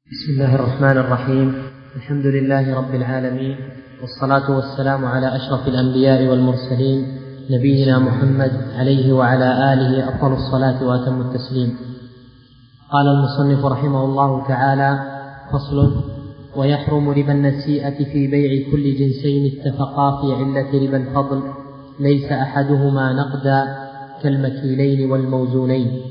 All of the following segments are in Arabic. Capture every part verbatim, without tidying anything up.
بسم الله الرحمن الرحيم. الحمد لله رب العالمين، والصلاة والسلام على أشرف الأنبياء والمرسلين نبينا محمد عليه وعلى آله أفضل الصلاة وأتم التسليم. قال المصنف رحمه الله تعالى: فصل: ويحرم ربا النسيئة في بيع كل جنسين اتفقا في علة ربا الفضل، ليس أحدهما نقدا كالمكيلين والموزونين،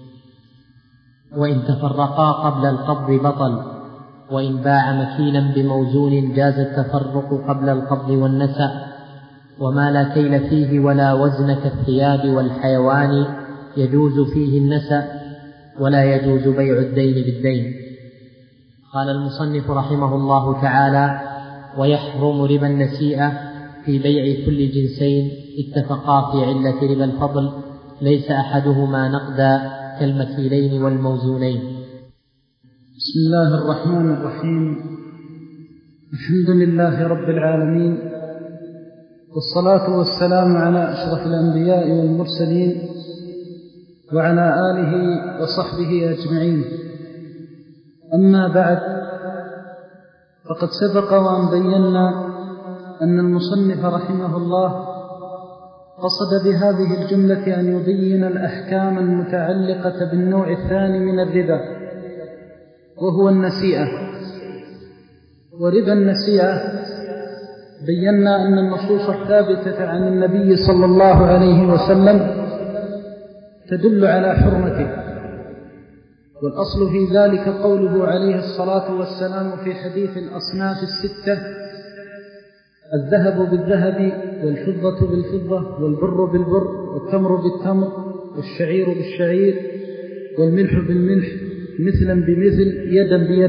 وإن تفرقا قبل القبض بطل، وإن باع مكيلا بموزون جاز التفرق قبل القبض والنسأ، وما لا كيل فيه ولا وزن كالثياب والحيوان يجوز فيه النسأ، ولا يجوز بيع الدين بالدين. قال المصنف رحمه الله تعالى: ويحرم ربا النسيئة في بيع كل جنسين اتفقا في علة ربا الفضل، ليس أحدهما نقدا كالمكيلين والموزونين. بسم الله الرحمن الرحيم. الحمد لله رب العالمين، والصلاة والسلام على أشرف الأنبياء والمرسلين وعلى آله وصحبه أجمعين. أما بعد، فقد سبق وأن بينا أن المصنف رحمه الله قصد بهذه الجملة أن يبين الأحكام المتعلقة بالنوع الثاني من الربا، وهو النسيئة. وربا النسيئة بينا أن النصوص الثابتة عن النبي صلى الله عليه وسلم تدل على حرمته، والأصل في ذلك قوله عليه الصلاة والسلام في حديث الأصناف الستة: الذهب بالذهب، والفضة بالفضة، والبر بالبر، والتمر بالتمر، والشعير بالشعير، والملح بالملح، مثلا بمثل، يدا بيد.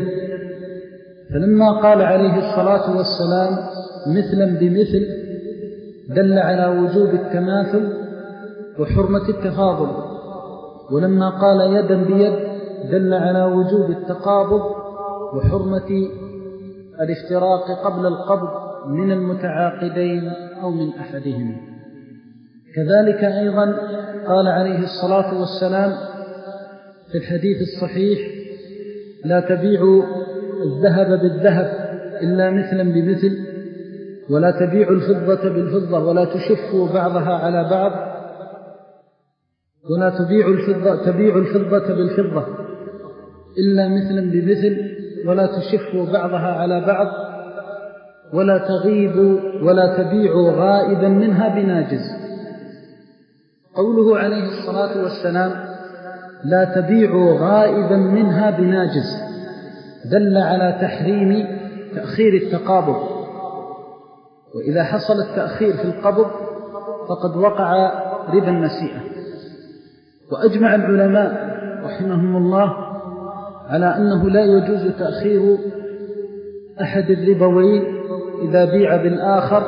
فلما قال عليه الصلاة والسلام مثلا بمثل دل على وجوب التماثل وحرمة التفاضل، ولما قال يدا بيد دل على وجوب التقابض وحرمة الافتراق قبل القبض من المتعاقدين أو من أحدهما. كذلك أيضا قال عليه الصلاة والسلام في الحديث الصحيح: لا تبيعوا الذهب بالذهب إلا مثلا بمثل، ولا تبيعوا الفضة بالفضة، ولا تشفوا بعضها على بعض، ولا تبيعوا الفضة تبيعوا الفضة بالفضة إلا مثلا بمثل، ولا تشفوا بعضها على بعض، ولا تغيبوا ولا تبيعوا غائبا منها بناجز. قوله عليه الصلاة والسلام لا تبيعوا غائبا منها بناجز دل على تحريم تأخير التقابض، وإذا حصل التأخير في القبض فقد وقع ربا النسيئة. وأجمع العلماء رحمهم الله على أنه لا يجوز تأخير أحد الربوين إذا بيع بالآخر،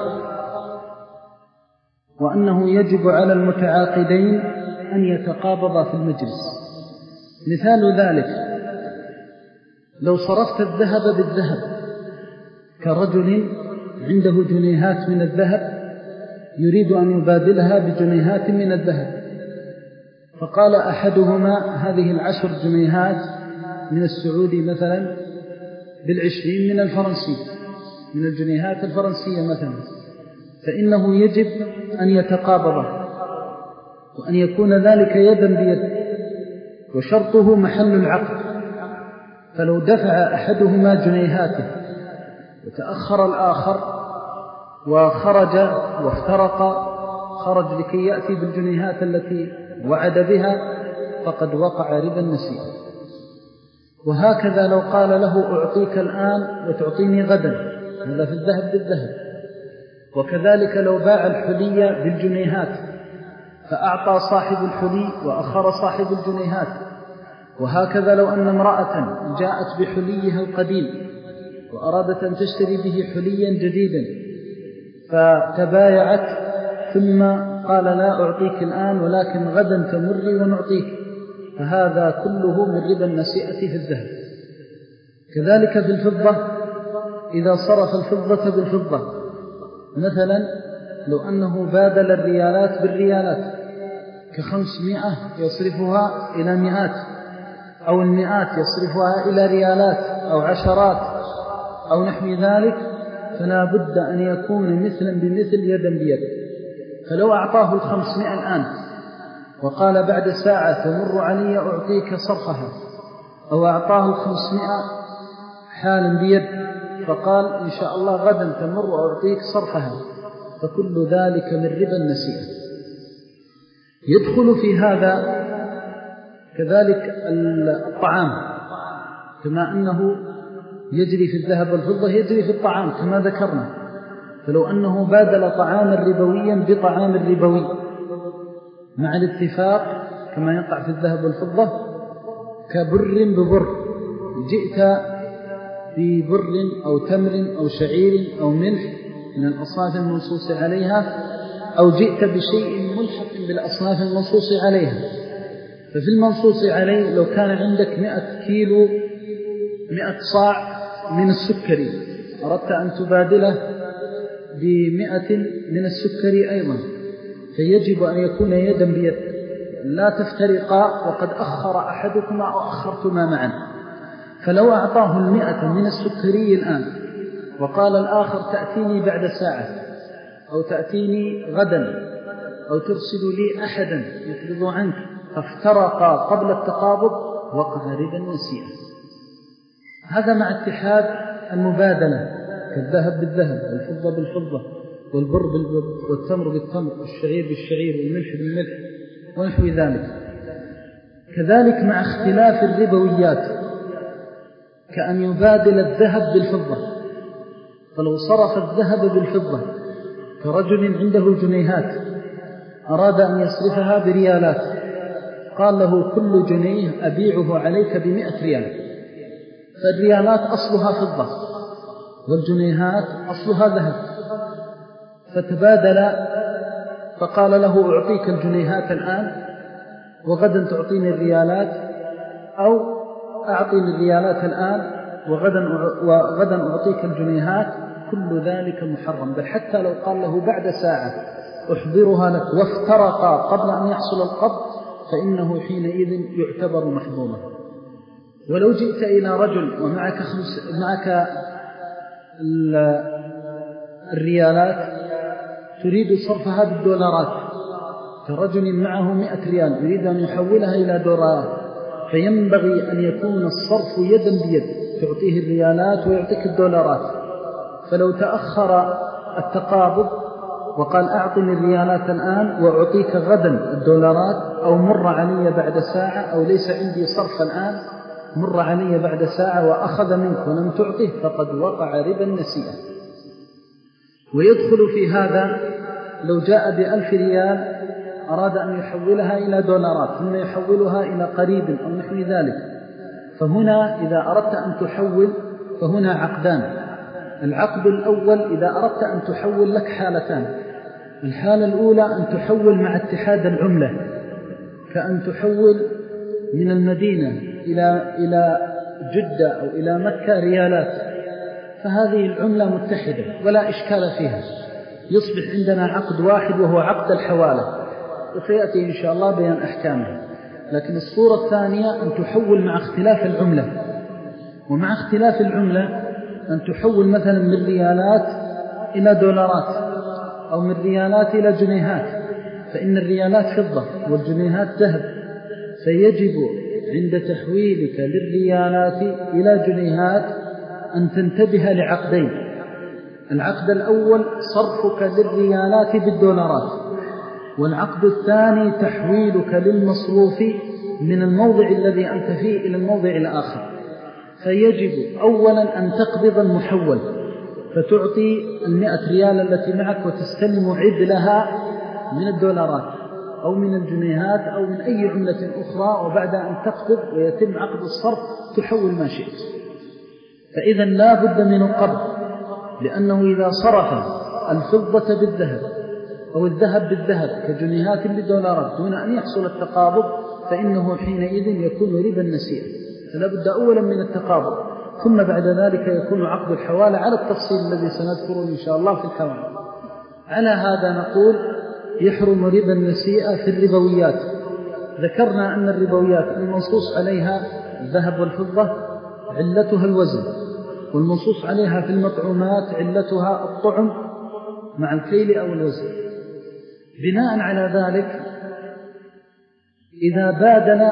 وأنه يجب على المتعاقدين أن يتقابضا في المجلس. مثال ذلك: لو صرفت الذهب بالذهب كرجل عنده جنيهات من الذهب يريد أن يبادلها بجنيهات من الذهب، فقال أحدهما هذه العشر جنيهات من السعودي مثلا بالعشرين من الفرنسي، من الجنيهات الفرنسية مثلا، فإنه يجب أن يتقابض وأن يكون ذلك يدا بيد، وشرطه محل العقد. فلو دفع أحدهما جنيهاته وتأخر الآخر وخرج وافترق، خرج لكي يأتي بالجنيهات التي وعد بها، فقد وقع ربا النسيئة. وهكذا لو قال له أعطيك الآن وتعطيني غدا، هذا في الذهب بالذهب. وكذلك لو باع الحلي بالجنيهات فأعطى صاحب الحلي وأخر صاحب الجنيهات. وهكذا لو أن امرأة جاءت بحليها القديم وأرادت أن تشتري به حليا جديدا، فتبايعت ثم قال لا أعطيك الآن ولكن غدا تمري ونعطيك، فهذا كله من ربا النسيئة في الذهب. كذلك في الفضة، إذا صرف الفضة بالفضة، مثلا لو أنه بادل الريالات بالريالات كخمسمائة يصرفها إلى مئات، أو المئات يصرفها إلى ريالات، أو عشرات أو نحو ذلك، فلا بد أن يكون مثلا بمثل يدا بيد. فلو أعطاه الخمسمائة الآن وقال بعد ساعة تمر علي أعطيك صرفها، أو أعطاه الخمسمائة حالا بيد فقال إن شاء الله غدا تمر وأعطيك صرفها، فكل ذلك من ربا النسيئة. يدخل في هذا كذلك الطعام، كما أنه يجري في الذهب والفضة يجري في الطعام كما ذكرنا. فلو أنه بادل طعاما ربويا بطعام ربوي مع الاتفاق كما يقع في الذهب والفضة، كبر ببر، جئت ببر أو تمر أو شعير أو ملح من الأصناف المنصوص عليها، أو جئت بشيء ملحق بالأصناف المنصوص عليها. ففي المنصوص عليه لو كان عندك مئة كيلو مئة صاع من السكري، أردت أن تبادله بمئة من السكري أيضا، فيجب أن يكون يدا بيد، لا تفترقا وقد أخر أحدكما أو أخرتما معا. فلو أعطاه المئة من السكري الآن وقال الآخر تأتيني بعد ساعة أو تأتيني غدا أو ترسل لي أحدا يقبض عنك، فافترقا قبل التقابض، وقع ربا النسيئة. هذا مع اتحاد المبادلة كالذهب بالذهب والفضة بالفضة والبر بالبر والتمر بالتمر والشعير بالشعير والملح بالملح ونحو ذلك. كذلك مع اختلاف الربويات كأن يبادل الذهب بالفضة. فلو صرف الذهب بالفضة كرجل عنده جنيهات أراد أن يصرفها بريالات، قال له كل جنيه أبيعه عليك بمئة ريال، فالريالات أصلها فضة والجنيهات أصلها ذهب، فتبادل، فقال له أعطيك الجنيهات الآن وغدا تعطيني الريالات، أو أعطيني الريالات الآن وغدا وغدا أعطيك الجنيهات. كل ذلك محرم، بل حتى لو قال له بعد ساعة أحضرها لك وافترقا قبل أن يحصل القبض، فإنه حينئذ يعتبر محظوما. ولو جئت إلى رجل ومعك خمس معك الريالات تريد صرفها بالدولارات، كرجل معه مئة ريال يريد أن يحولها إلى دولارات، فينبغي أن يكون الصرف يدا بيد، تعطيه الريالات ويعطيك الدولارات. فلو تأخر التقابض وقال أعطني الريالات الآن وأعطيك غدا الدولارات، أو مر علي بعد ساعة، أو ليس عندي صرف الآن مر علي بعد ساعة وأخذ منك ولم تعطه، فقد وقع ربا النسيئة. ويدخل في هذا لو جاء بألف ريال أراد أن يحولها إلى دولارات ثم يحولها إلى قريب أو نحو ذلك، فهنا إذا أردت أن تحول فهنا عقدان. العقد الأول إذا أردت أن تحول لك حالتان. الحالة الأولى أن تحول مع اتحاد العملة، كأن تحول من المدينة إلى إلى جدة أو إلى مكة ريالات، فهذه العملة متحدة ولا إشكال فيها، يصبح عندنا عقد واحد وهو عقد الحوالة، وسيأتي إن شاء الله بيان أحكامه. لكن الصورة الثانية أن تحول مع اختلاف العملة، ومع اختلاف العملة أن تحول مثلا من ريالات إلى دولارات أو من ريالات إلى جنيهات، فإن الريالات فضة والجنيهات ذهب، فيجب عند تحويلك للريالات إلى جنيهات أن تنتبه لعقدين. العقد الأول صرفك للريالات بالدولارات، والعقد الثاني تحويلك للمصروف من الموضع الذي أنت فيه إلى الموضع الآخر. فيجب أولا أن تقبض المحول، فتعطي المئة ريال التي معك وتستلم عدلها من الدولارات أو من الجنيهات أو من أي عملة أخرى، وبعد أن تقبض ويتم عقد الصرف تحول ما شئت. فإذا لا بد من القبض، لأنه إذا صرف الفضة بالذهب أو الذهب بالذهب كجنيهات بالدولارات دون أن يحصل التقابض، فإنه حينئذ يكون ربا النسيئة. فلا بد أولا من التقابض، ثم بعد ذلك يكون عقد الحوالة على التفصيل الذي سنذكره إن شاء الله في الحوالة. على هذا نقول يحرم ربا النسيئة في الربويات. ذكرنا أن الربويات المنصوص عليها الذهب والفضة علتها الوزن، والمنصوص عليها في المطعومات علتها الطعم مع الكيل أو الوزن. بناء على ذلك إذا بادل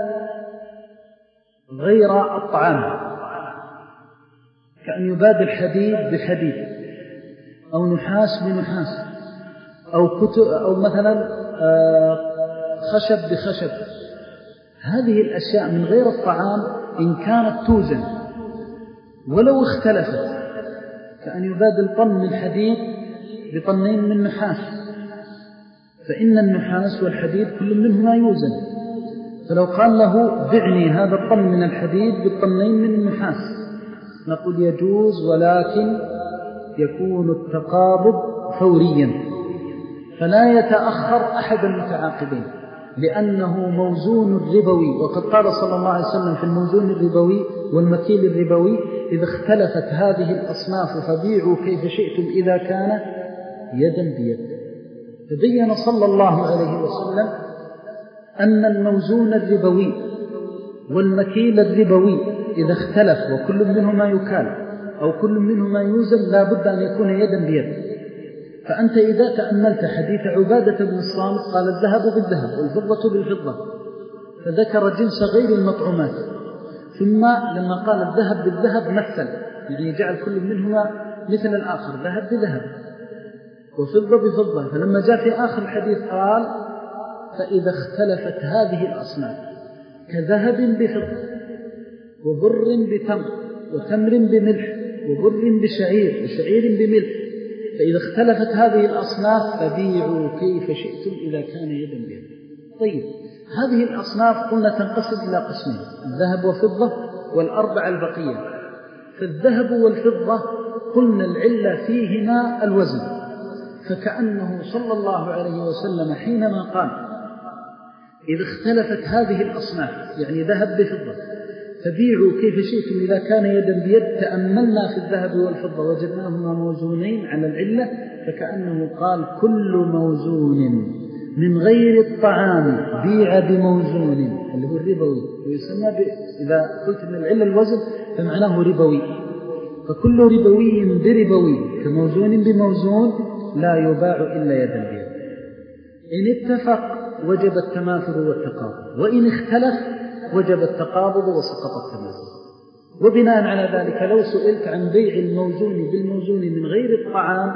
غير الطعام كأن يبادل حديد بحديد أو نحاس بنحاس أو, كتب أو مثلا خشب بخشب، هذه الأشياء من غير الطعام إن كانت توزن ولو اختلفت، كأن يبادل طن من حديد بطنين من نحاس، فإن النحاس والحديد كل منهما يوزن. فلو قال له بعني هذا الطن من الحديد بالطنين من النحاس نقول يجوز، ولكن يكون التقابض فوريا فلا يتأخر أحد المتعاقبين، لأنه موزون الربوي. وقد قال صلى الله عليه وسلم في الموزون الربوي والمكيل الربوي: إذا اختلفت هذه الأصناف فبيعوا كيف شئتم إذا كان يدا بيد. فبين صلى الله عليه وسلم أن الموزون الربوي والمكيل الربوي إذا اختلف وكل منهما يكال أو كل منهما يوزن لا بد أن يكون يدا بيد. فأنت إذا تأملت حديث عبادة بن الصامت قال الذهب بالذهب والفضة بالفضة، فذكر جنس غير المطعومات، ثم لما قال الذهب بالذهب مثل، يعني جعل كل منهما مثل الآخر، ذهب بذهب وفضة بفضة. فلما جاء في آخر الحديث قال: فإذا اختلفت هذه الأصناف كذهب بفضة وبر بتمر وتمر بملح وبر بشعير وشعير بملح، فإذا اختلفت هذه الأصناف فبيعوا كيف شئتم إذا كان يدا بيد. طيب، هذه الأصناف قلنا تنقسم إلى قسمين: الذهب وفضة والأربع البقية. فالذهب والفضة قلنا العلة فيهما الوزن، فكأنه صلى الله عليه وسلم حينما قال: إذا اختلفت هذه الأصناف يعني ذهب بفضة فبيعوا كيف شئتم إذا كان يدا بيد، تأملنا في الذهب والفضة وجدناهما موزونين على العلة، فكأنه قال: كل موزون من غير الطعام بيع بموزون، اللي هو الربوي، ويسمى ب... إذا قلت من العلة الوزن فمعناه ربوي، فكل ربوي بربوي كموزون بموزون لا يباع إلا يدا بيد. إن اتفق وجب التماثل والتقابض، وإن اختلف وجب التقابض وسقط التماثل. وبناء على ذلك لو سئلت عن بيع الموزون بالموزون من غير الطعام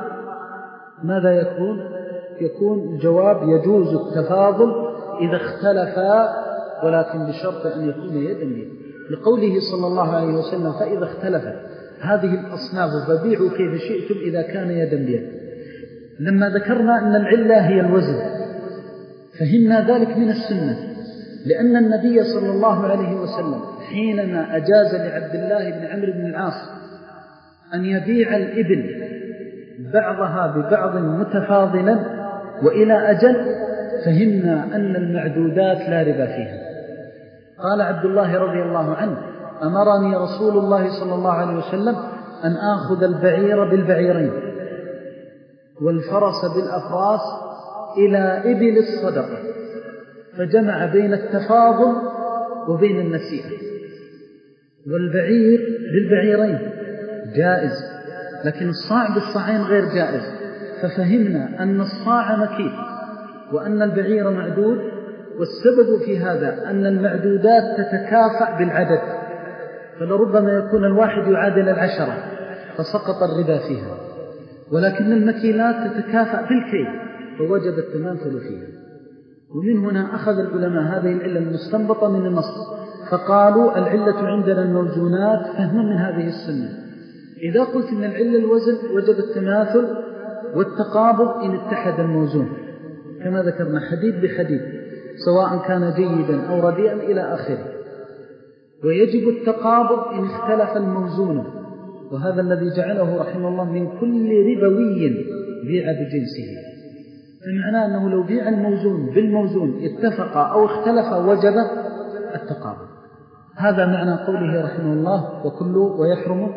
ماذا يكون؟ يكون الجواب: يجوز التفاضل إذا اختلفا، ولكن بشرط أن يكون يدا بيد، لقوله صلى الله عليه وسلم: فإذا اختلفت هذه الأصناف فبيعوا كيف شئتم إذا كان يدا بيد. لما ذكرنا أن العلة هي الوزن فهمنا ذلك من السنة، لأن النبي صلى الله عليه وسلم حينما أجاز لعبد الله بن عمرو بن العاص أن يبيع الإبل بعضها ببعض متفاضلا وإلى أجل، فهمنا أن المعدودات لا ربا فيها. قال عبد الله رضي الله عنه: أمرني رسول الله صلى الله عليه وسلم أن آخذ البعير بالبعيرين والفرس بالأفراس إلى إبل الصدقة، فجمع بين التفاضل وبين النسيئة. والبعير بالبعيرين جائز، لكن الصاع بالصاعين غير جائز، ففهمنا أن الصاع مكيل وأن البعير معدود، والسبب في هذا أن المعدودات تتكافأ بالعدد، فلربما يكون الواحد يعادل العشرة فسقط الربا فيها، ولكن المكيلات تتكافأ بالكيل فوجب التماثل فيها. ومن هنا أخذ العلماء هذه العلة المستنبطة من النص، فقالوا العلة عندنا الموزونات فهما من هذه السنة. إذا قلت إن العلة الوزن وجب التماثل والتقابض إن اتحد الموزون، كما ذكرنا حديد بحديد سواء كان جيدا أو رديئا إلى آخره. ويجب التقابض إن اختلف الموزون، وهذا الذي جعله رحمه الله من كل ربوي بيع بجنسه، فمعناه أنه لو بيع الموزون بالموزون اتفق أو اختلف وجب التقابض. هذا معنى قوله رحمه الله: وكل ويحرم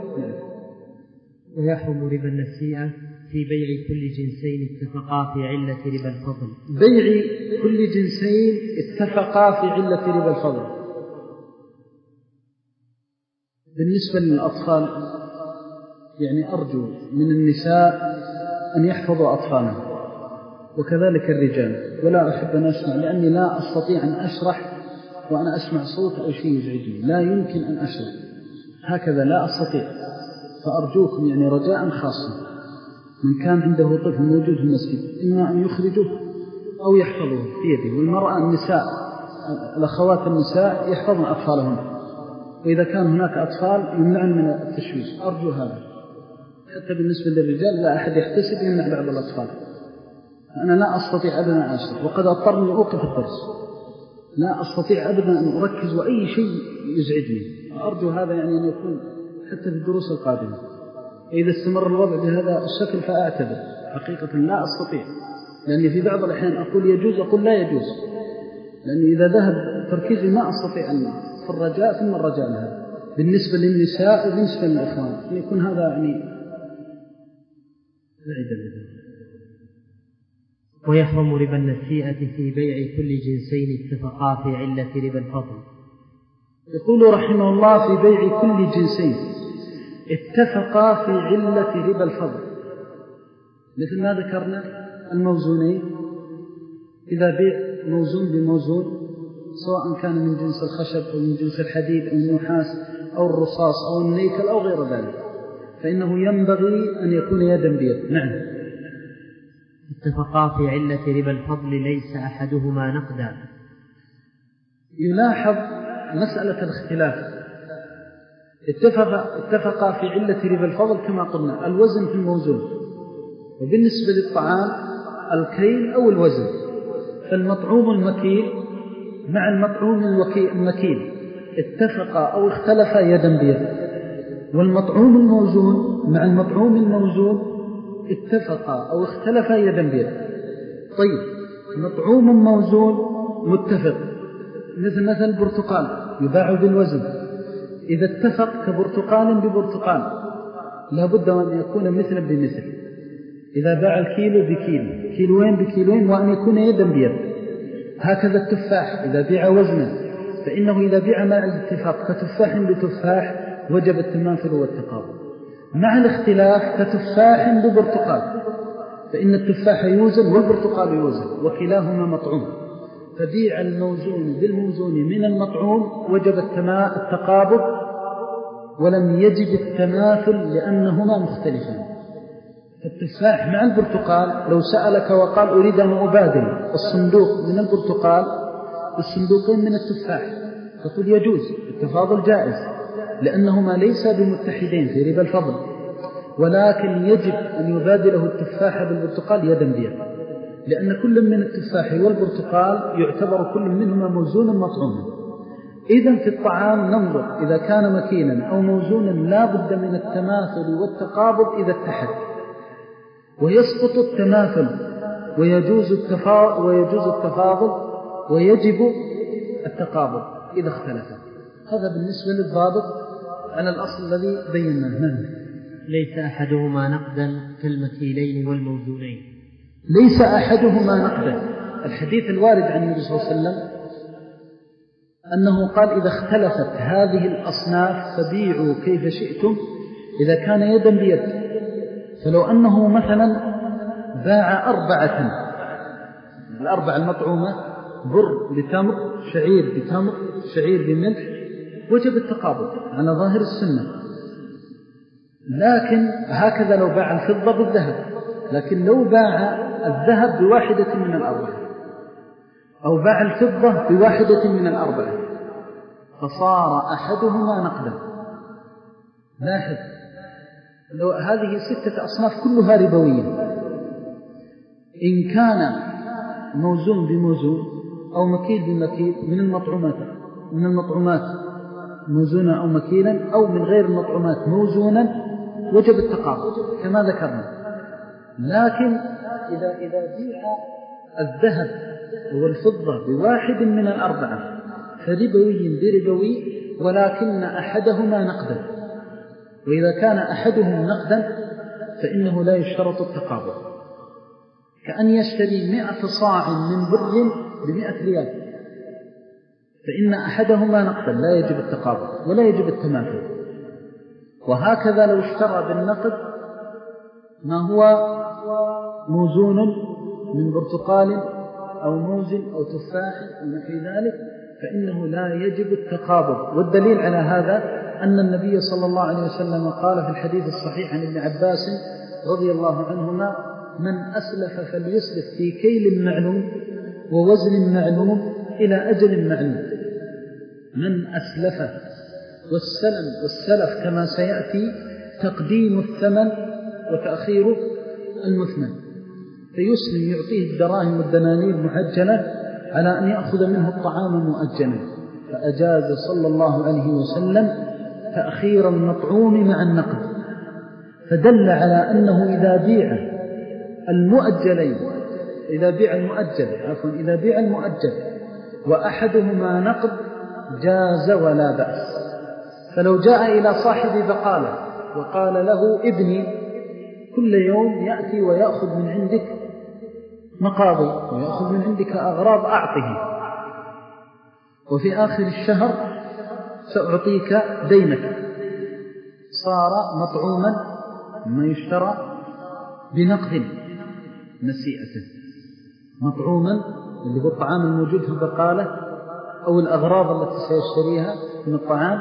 ويحرم ربا النسيئة في بيع كل جنسين اتفقا في علة ربا الفضل. بيع كل جنسين اتفقا في علة ربا الفضل. بالنسبة للأطفال يعني أرجو من النساء أن يحفظوا أطفالهم وكذلك الرجال، ولا أحب أن أسمع لأني لا أستطيع أن أشرح وأنا أسمع صوت أو شيء يزعجني، لا يمكن أن أشرح هكذا، لا أستطيع. فأرجوكم يعني رجاء خاصا من كان عنده طفل موجود في المسجد إما أن يخرجه أو يحفظه في يده. والمرأة النساء الأخوات النساء يحفظن أطفالهم، وإذا كان هناك أطفال يمنعن من التشويش، أرجو هذا. حتى بالنسبة للرجال لا أحد يحتسب يمنع بعض الأطفال. أنا لا أستطيع أبدا أن أشرح، وقد أضطرني أوقف الدرس، لا أستطيع أبدا أن أركز وأي شيء يزعجني. أرجو هذا يعني أن يكون حتى في الدروس القادمة. إذا استمر الوضع بهذا الشكل فأعتذر، حقيقة لا أستطيع، لأني في بعض الأحيان أقول يجوز أقول لا يجوز، لأني إذا ذهب تركيزي ما أستطيع أن في الرجاء ثم الرجاء لها. بالنسبة للنساء وبالنسبة للإخوان يكون هذا يعني بعيد الإذن. ويحرم ربا النسيئة في بيع كل جنسين اتفقا في علة ربا الفضل. يقول رحمه الله في بيع كل جنسين اتفقا في علة ربا الفضل، مثل ما ذكرنا الموزونين، إذا بيع موزون بموزون سواء كان من جنس الخشب أو من جنس الحديد أو النحاس أو الرصاص أو النيكل أو غير ذلك، فإنه ينبغي أن يكون يدا بيد. نعم. اتفقا في علة ربا الفضل ليس أحدهما نقدا. يلاحظ مسألة الاختلاف. اتفق اتفقا في علة ربا الفضل كما قلنا الوزن في الموزون، وبالنسبة للطعام الكيل أو الوزن، فالمطعوم المكيل مع المطعوم المكيل اتفقا أو اختلفا يدا بيد، والمطعوم الموزون مع المطعوم الموزون اتفقا أو اختلفا يدا بيد. طيب مطعوم موزون متفق، مثل مثل البرتقال يباع بالوزن، إذا اتفق كبرتقال ببرتقال لا بد أن يكون مثلا بمثل. إذا باع الكيلو بكيلو، كيلوين بكيلوين، وأن يكون يدا بيد. هكذا التفاح إذا بيع وزنا، فإنه إذا بيع مع الاتفاق كتفاح بتفاح وجب التماثل والتقابل، مع الاختلاف كتفاح ببرتقال، فإن التفاح يوزن والبرتقال يوزن وكلاهما مطعوم، فبيع الموزون بالموزون من المطعوم وجب التقابل ولم يجب التماثل لأنهما مختلفان. التفاح مع البرتقال لو سألك وقال أريد أن أبادل الصندوق من البرتقال بالصندوقين من التفاح تقول يجوز، التفاضل جائز، لأنهما ليس بمتحدين في ربا الفضل، ولكن يجب أن يبادله التفاح بالبرتقال يدا بيد، لأن كل من التفاح والبرتقال يعتبر كل منهما موزونا مطعوما. إذن في الطعام ننظر إذا كان مكينا أو موزونا لا بد من التماثل والتقابض إذا اتحد، ويسقط التماثل ويجوز التفاضل ويجوز التفاضل ويجب التقابض إذا اختلف. هذا بالنسبة للضابط على الأصل الذي بيناه. ليس أحدهما نقدا كالمكيلين والموزونين. ليس أحدهما نقدا، الحديث الوارد عن النبي صلى الله عليه وسلم أنه قال إذا اختلفت هذه الأصناف فبيعوا كيف شئتم إذا كان يدا بيد. فلو أنه مثلا باع أربعة، الأربع المطعومة بر بتمر، شعير بتمر، شعير بملح، وجب التقابض على ظاهر السنة. لكن هكذا لو باع الفضة بالذهب، لكن لو باع الذهب بواحدة من الأربعة أو باع الفضة بواحدة من الأربعة فصار أحدهما نقدا. لاحظ لو هذه ستة أصناف كلها ربوية، إن كان موزون بموزون أو مكيل بمكيل من المطعومات من المطعومات موزونا أو مكيلا أو من غير المطعومات موزونا وجب التقابض كما ذكرنا. لكن إذا إذا بيع الذهب والفضة بواحد من الأربعة فربوي بربوي ولكن أحدهما نقدا، وإذا كان أحدهم نقدا فإنه لا يشترط التقابض، كأن يشتري مئة صاع من بر بمئة ريال، فإن أحدهما نقدا لا يجب التقابض ولا يجب التماثل. وهكذا لو اشترى بالنقد ما هو موزون من برتقال أو موز أو تفاح أو نحو ذلك فإنه لا يجب التقابض. والدليل على هذا أن النبي صلى الله عليه وسلم قال في الحديث الصحيح عن ابن عباس رضي الله عنهما: من أسلف فليسلف في كيل معلوم ووزن معلوم إلى أجل معلوم. من أسلف، والسلم والسلف كما سيأتي تقديم الثمن وتأخير المثمن، فيسلم يعطيه الدراهم والدنانير معجلة على أن يأخذ منه الطعام مؤجلا، فأجاز صلى الله عليه وسلم تأخير المطعوم مع النقد، فدل على أنه إذا بيع المؤجلين إذا بيع المؤجل عفوا إذا بيع المؤجل وأحدهما نقد جاز ولا بأس. فلو جاء إلى صاحب بقالة وقال له: ابني كل يوم يأتي ويأخذ من عندك مقاضي ويأخذ من عندك أغراض أعطه، وفي آخر الشهر سأعطيك دينك، صار مطعوما ما يشترى بنقد نسيئة، مطعوما اللي هو الطعام الموجود في البقالة أو الأغراض التي سيشتريها من الطعام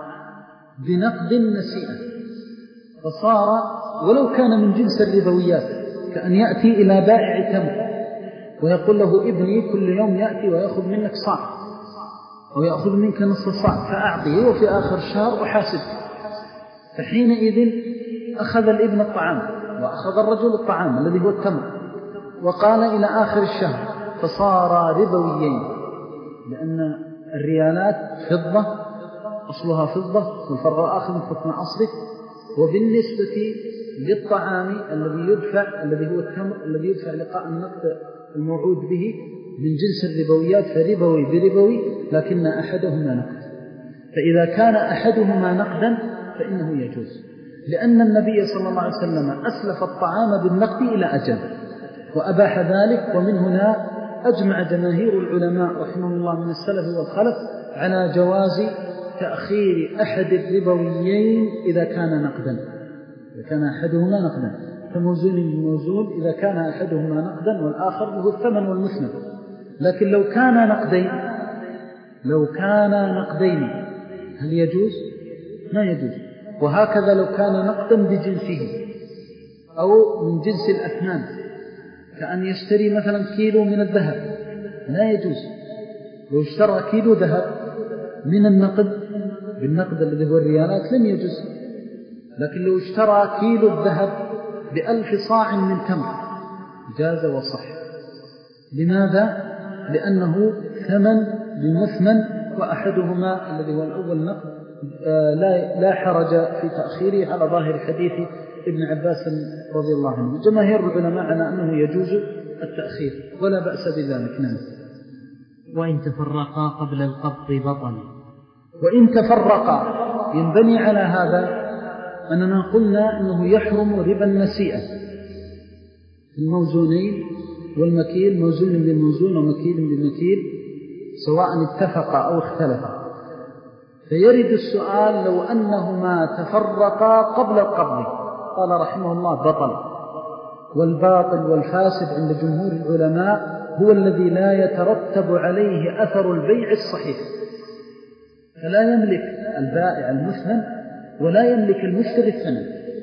بنقد نسيئة، فصار ولو كان من جنس الربويات، كأن يأتي إلى بائع تمر ويقول له: ابني كل يوم يأتي ويأخذ منك صاع أو يأخذ منك نصف صاع فأعطيه وفي آخر الشهر أحاسبك. فحينئذ أخذ الابن الطعام وأخذ الرجل الطعام الذي هو التمر وقال إلى آخر الشهر، فصار ربويين، لأن الريالات فضة أصلها فضة والفرع آخر من حكم أصله، وبالنسبة للطعام الذي يدفع الذي هو التمر الذي يدفع لقاء النقد الموعود به من جنس الربويات فربوي بربوي، لكن أحدهما نقد. فإذا كان أحدهما نقدا فإنه يجوز، لأن النبي صلى الله عليه وسلم أسلف الطعام بالنقد إلى أجل وأباح ذلك. ومن هنا أجمع جماهير العلماء رحمه الله من السلف والخلف على جواز تأخير أحد الربويين إذا كان نقدا، إذا كان أحدهما نقدا، فموزون الموزون إذا كان أحدهما نقدا والآخر هو الثمن والمثمن. لكن لو كان نقدين لو كان نقدين هل يجوز؟ ما يجوز. وهكذا لو كان نقدا بجنسه أو من جنس الأثمان، كأن يشتري مثلا كيلو من الذهب لا يجوز. لو اشترى كيلو ذهب من النقد بالنقد الذي هو الريالات لم يجوز، لكن لو اشترى كيلو الذهب بألف صاع من تمر جاز وصح. لماذا؟ لأنه ثمن بمثمن، وأحدهما الذي هو الأول نقد لا لا حرج في تأخيره على ظاهر حديث ابن عباس رضي الله عنه. جماهير العلماء على أنه يجوز التأخير ولا بأس بذلك. نعم. وإن تفرقا قبل القبض بطل. وإن تفرقا ينبني على هذا أننا قلنا أنه يحرم ربا النسيئة، الموزونين والمكيل، موزون بالموزون ومكيل بمكيل، سواء اتفقا أو اختلفا. فيرد السؤال: لو أنهما تفرقا قبل القبض، قال رحمه الله: بطل. والباطل والفاسد عند جمهور العلماء هو الذي لا يترتب عليه أثر البيع الصحيح، فلا يملك البائع المثمن ولا يملك المشتري الثمن،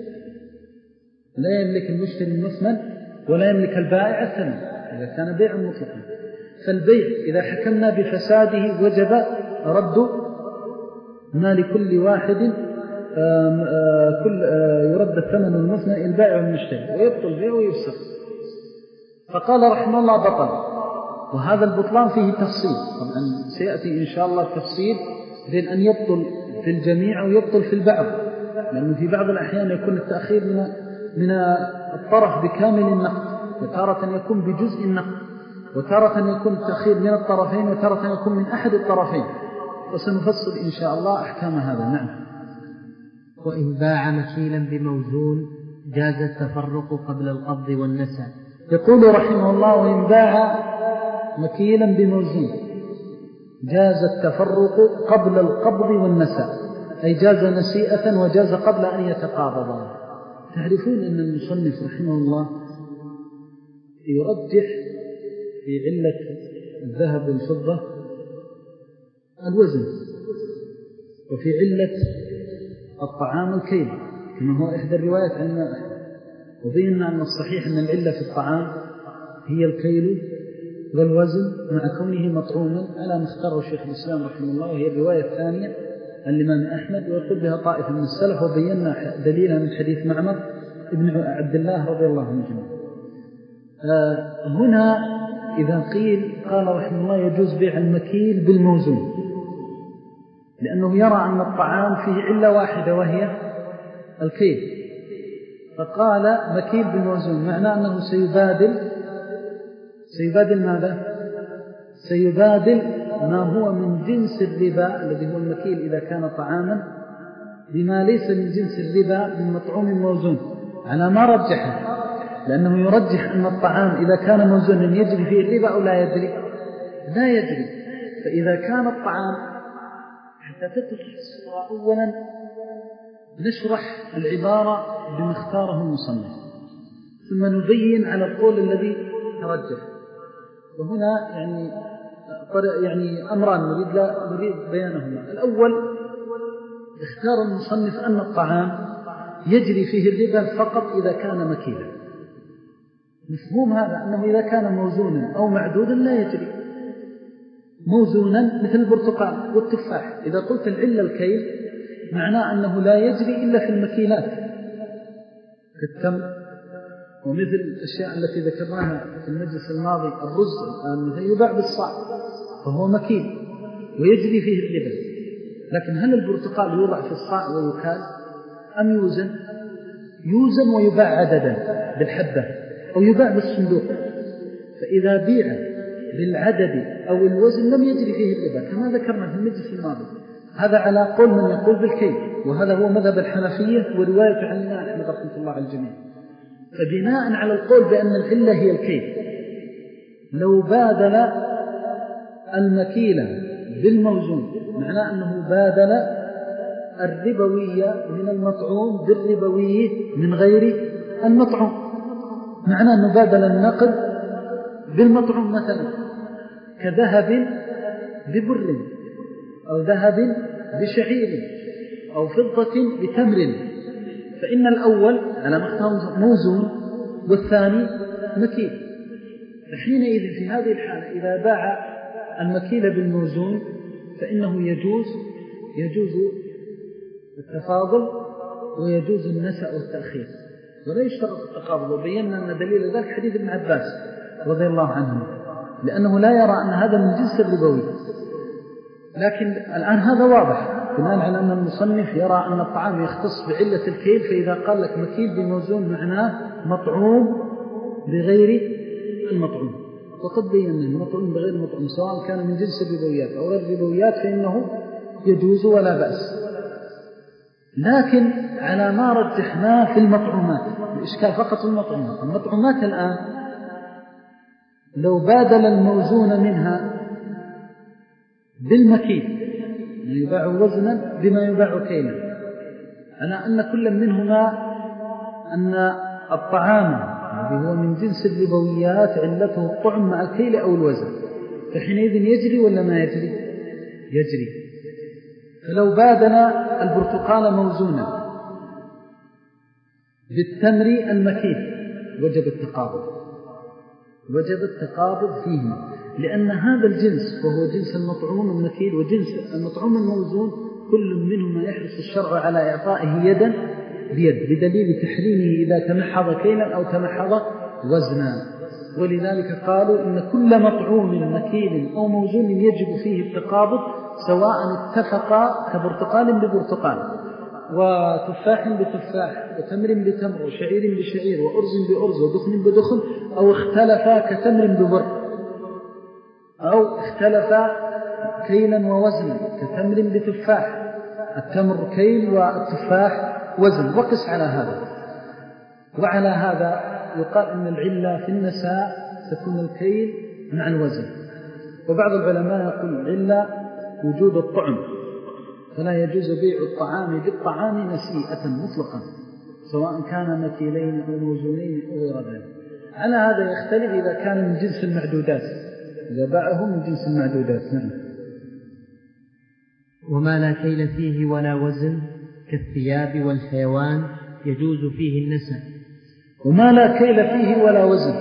لا يملك المشتري المثمن ولا يملك البائع الثمن إذا كان بيع مطلقا. فالبيع إذا حكمنا بفساده وجب رد ما لكل واحد آم آم كل يرد الثمن المثمن إلى البائع والمشتري ويبطل البيع ويفسخ. فقال رحمه الله: بطل. وهذا البطلان فيه تفصيل، طبعا سيأتي إن شاء الله التفصيل بين أن يبطل في الجميع ويبطل في البعض، لأنه في بعض الأحيان يكون التأخير من من الطرف بكامل النقد، وتارة يكون بجزء النقد، وتارة يكون التأخير من الطرفين، وتارة يكون من أحد الطرفين، وسنفصل إن شاء الله أحكام هذا. نعم. وإن باع مكيلا بموزون جاز التفرق قبل القبض والنسع. يقول رحمه الله: وإن باع مكيلا بموزون جاز التفرق قبل القبض والنسع. أي جاز نسيئة وجاز قبل أن يتقابضا. تعرفون أن المصنف رحمه الله يرجح في علة الذهب والفضة الوزن، وفي علة الطعام الكيل، كما هو إحدى الروايات عندنا. وبينا أن الصحيح أن العلة في الطعام هي الكيل والوزن مع كونه مطعوما على ما اختاره شيخ الإسلام رحمه الله، وهي الرواية الثانية الإمام أحمد، ويقول بها طائفة من السلف، وبينا دليلها من حديث معمر ابن عبد الله رضي الله عنه. آه هنا إذا قيل قال رحمه الله يجوز بيع المكيل بالموزون، لأنه يرى أن الطعام فيه علة واحدة وهي الكيل، فقال مكيل بالموزون، معناه أنه سيبادل سيبادل ماذا؟ سيبادل ما هو من جنس الربا الذي هو المكيل إذا كان طعاما بما ليس من جنس الربا من مطعوم موزون، على ما رجحه، لأنه يرجح أن الطعام إذا كان موزونا يجري فيه الربا أو لا يجري؟ لا يجري. فإذا كان الطعام، حتى تتضح الصورة، أولا نشرح العبارة بما اختاره المصنف، ثم نبين على القول الذي ترجح. وهنا يعني يعني أمران نريد لا نريد بيانهما. الأول اختار المصنف أن الطعام يجري فيه الربا فقط إذا كان مكيلا. مفهوم هذا أنه إذا كان موزونا أو معدودا لا يجري. موزونا مثل البرتقال والتفاح، إذا قلت العلة الكيل معناه أنه لا يجري إلا في المكيلات كالتمر، ومثل الأشياء التي ذكرناها في المجلس الماضي، الرز الآن يباع بالصاع فهو مكيل ويجري فيه الربا. لكن هل البرتقال يوضع في الصاع ويكال أم يوزن؟ يوزن ويباع عددا بالحبة أو يباع بالصندوق. فإذا بيع بالعدد أو الوزن لم يجري فيه الربا كما ذكرنا في المجلس الماضي. هذا على قول من يقول بالكيل، وهذا هو مذهب الحنفية ورواية عن الإمام أحمد رحمه الله على الجميع. فبناء على القول بأن العلة هي الكيل، لو بادل المكيلة بالموزون معناه أنه بادل الربوية من المطعوم بالربوية من غير المطعوم، معناه أنه بادل النقد بالمطعوم، مثلا كذهب ببر أو ذهب بشعير أو فضة بتمر، فإن الأول على مقام موزون والثاني مكيل. فحينئذ في هذه الحالة إذا باع المكيل بالموزون فإنه يجوز يجوز التفاضل ويجوز النسأ والتأخير ولا يشترط التقابض. وبينا أن دليل ذلك حديث ابن عباس رضي الله عنه، لأنه لا يرى أن هذا من جنس الربوي. لكن الآن هذا واضح بناء على أن المصنف يرى أن الطعام يختص بعلة الكيل، فإذا قال لك مكيل بموزون معناه مطعوم بغير المطعوم. وقد بينا المطعوم بغير المطعوم سواء كان من جنس الربويات أو الربويات فإنه يجوز ولا بأس. لكن على ما رجحناه في المطعومات، الإشكال فقط في المطعومات. المطعومات الآن لو بادل الموزون منها بالمكيل يباع وزنا بما يباع كيلا، على أن كل منهما أن الطعام الذي هو من جنس الربويات علته الطعم مع الكيل أو الوزن، فحينئذ يجري ولا ما يجري؟ يجري. فلو بادل البرتقال موزونا بالتمر المكيل وجب التقابض، وجب التقابض فيه، لأن هذا الجنس وهو جنس المطعوم المكيل وجنس المطعوم الموزون كل منهما يحرص الشرع على إعطائه يدا بيد، بدليل تحريمه إذا تمحض كيلا أو تمحض وزنا. ولذلك قالوا إن كل مطعوم مكيل أو موزون يجب فيه التقابض سواء اتفقا كبرتقال ببرتقال وتفاح بتفاح وتمر بتمر وشعير بشعير وأرز بأرز ودخن بدخن، أو اختلفا كتمر ببر، أو اختلفا كيلا ووزنا كتمر بتفاح، التمر كيل والتفاح وزن، وقس على هذا. وعلى هذا يقال أن العلة في النساء تكون الكيل مع الوزن. وبعض العلماء يقول العلة وجود الطعم، فلا يجوز بيع الطعام بالطعام نسيئة مطلقا سواء كان مكيلين أو موزونين أو غير ذلك. على هذا يختلف إذا كان من جنس المعدودات، إذا باعه من جنس المعدودات. نعم. وما لا كيل فيه ولا وزن كالثياب والحيوان يجوز فيه النسع. وما لا كيل فيه ولا وزن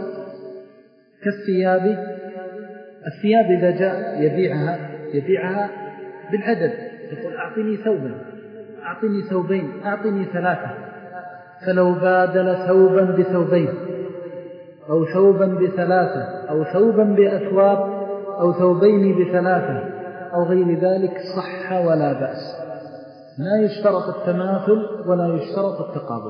كالثياب، الثياب إذا جاء يبيعها يبيعها بالعدد، يقول أعطني ثوبا، أعطني ثوبين، أعطني ثلاثة، فلو بادل ثوبا بثوبين أو ثوبا بثلاثة أو ثوبا بأثواب أو ثوبين بثلاثة أو غير ذلك صح ولا بأس. لا يشترط التماثل ولا يشترط التقابل.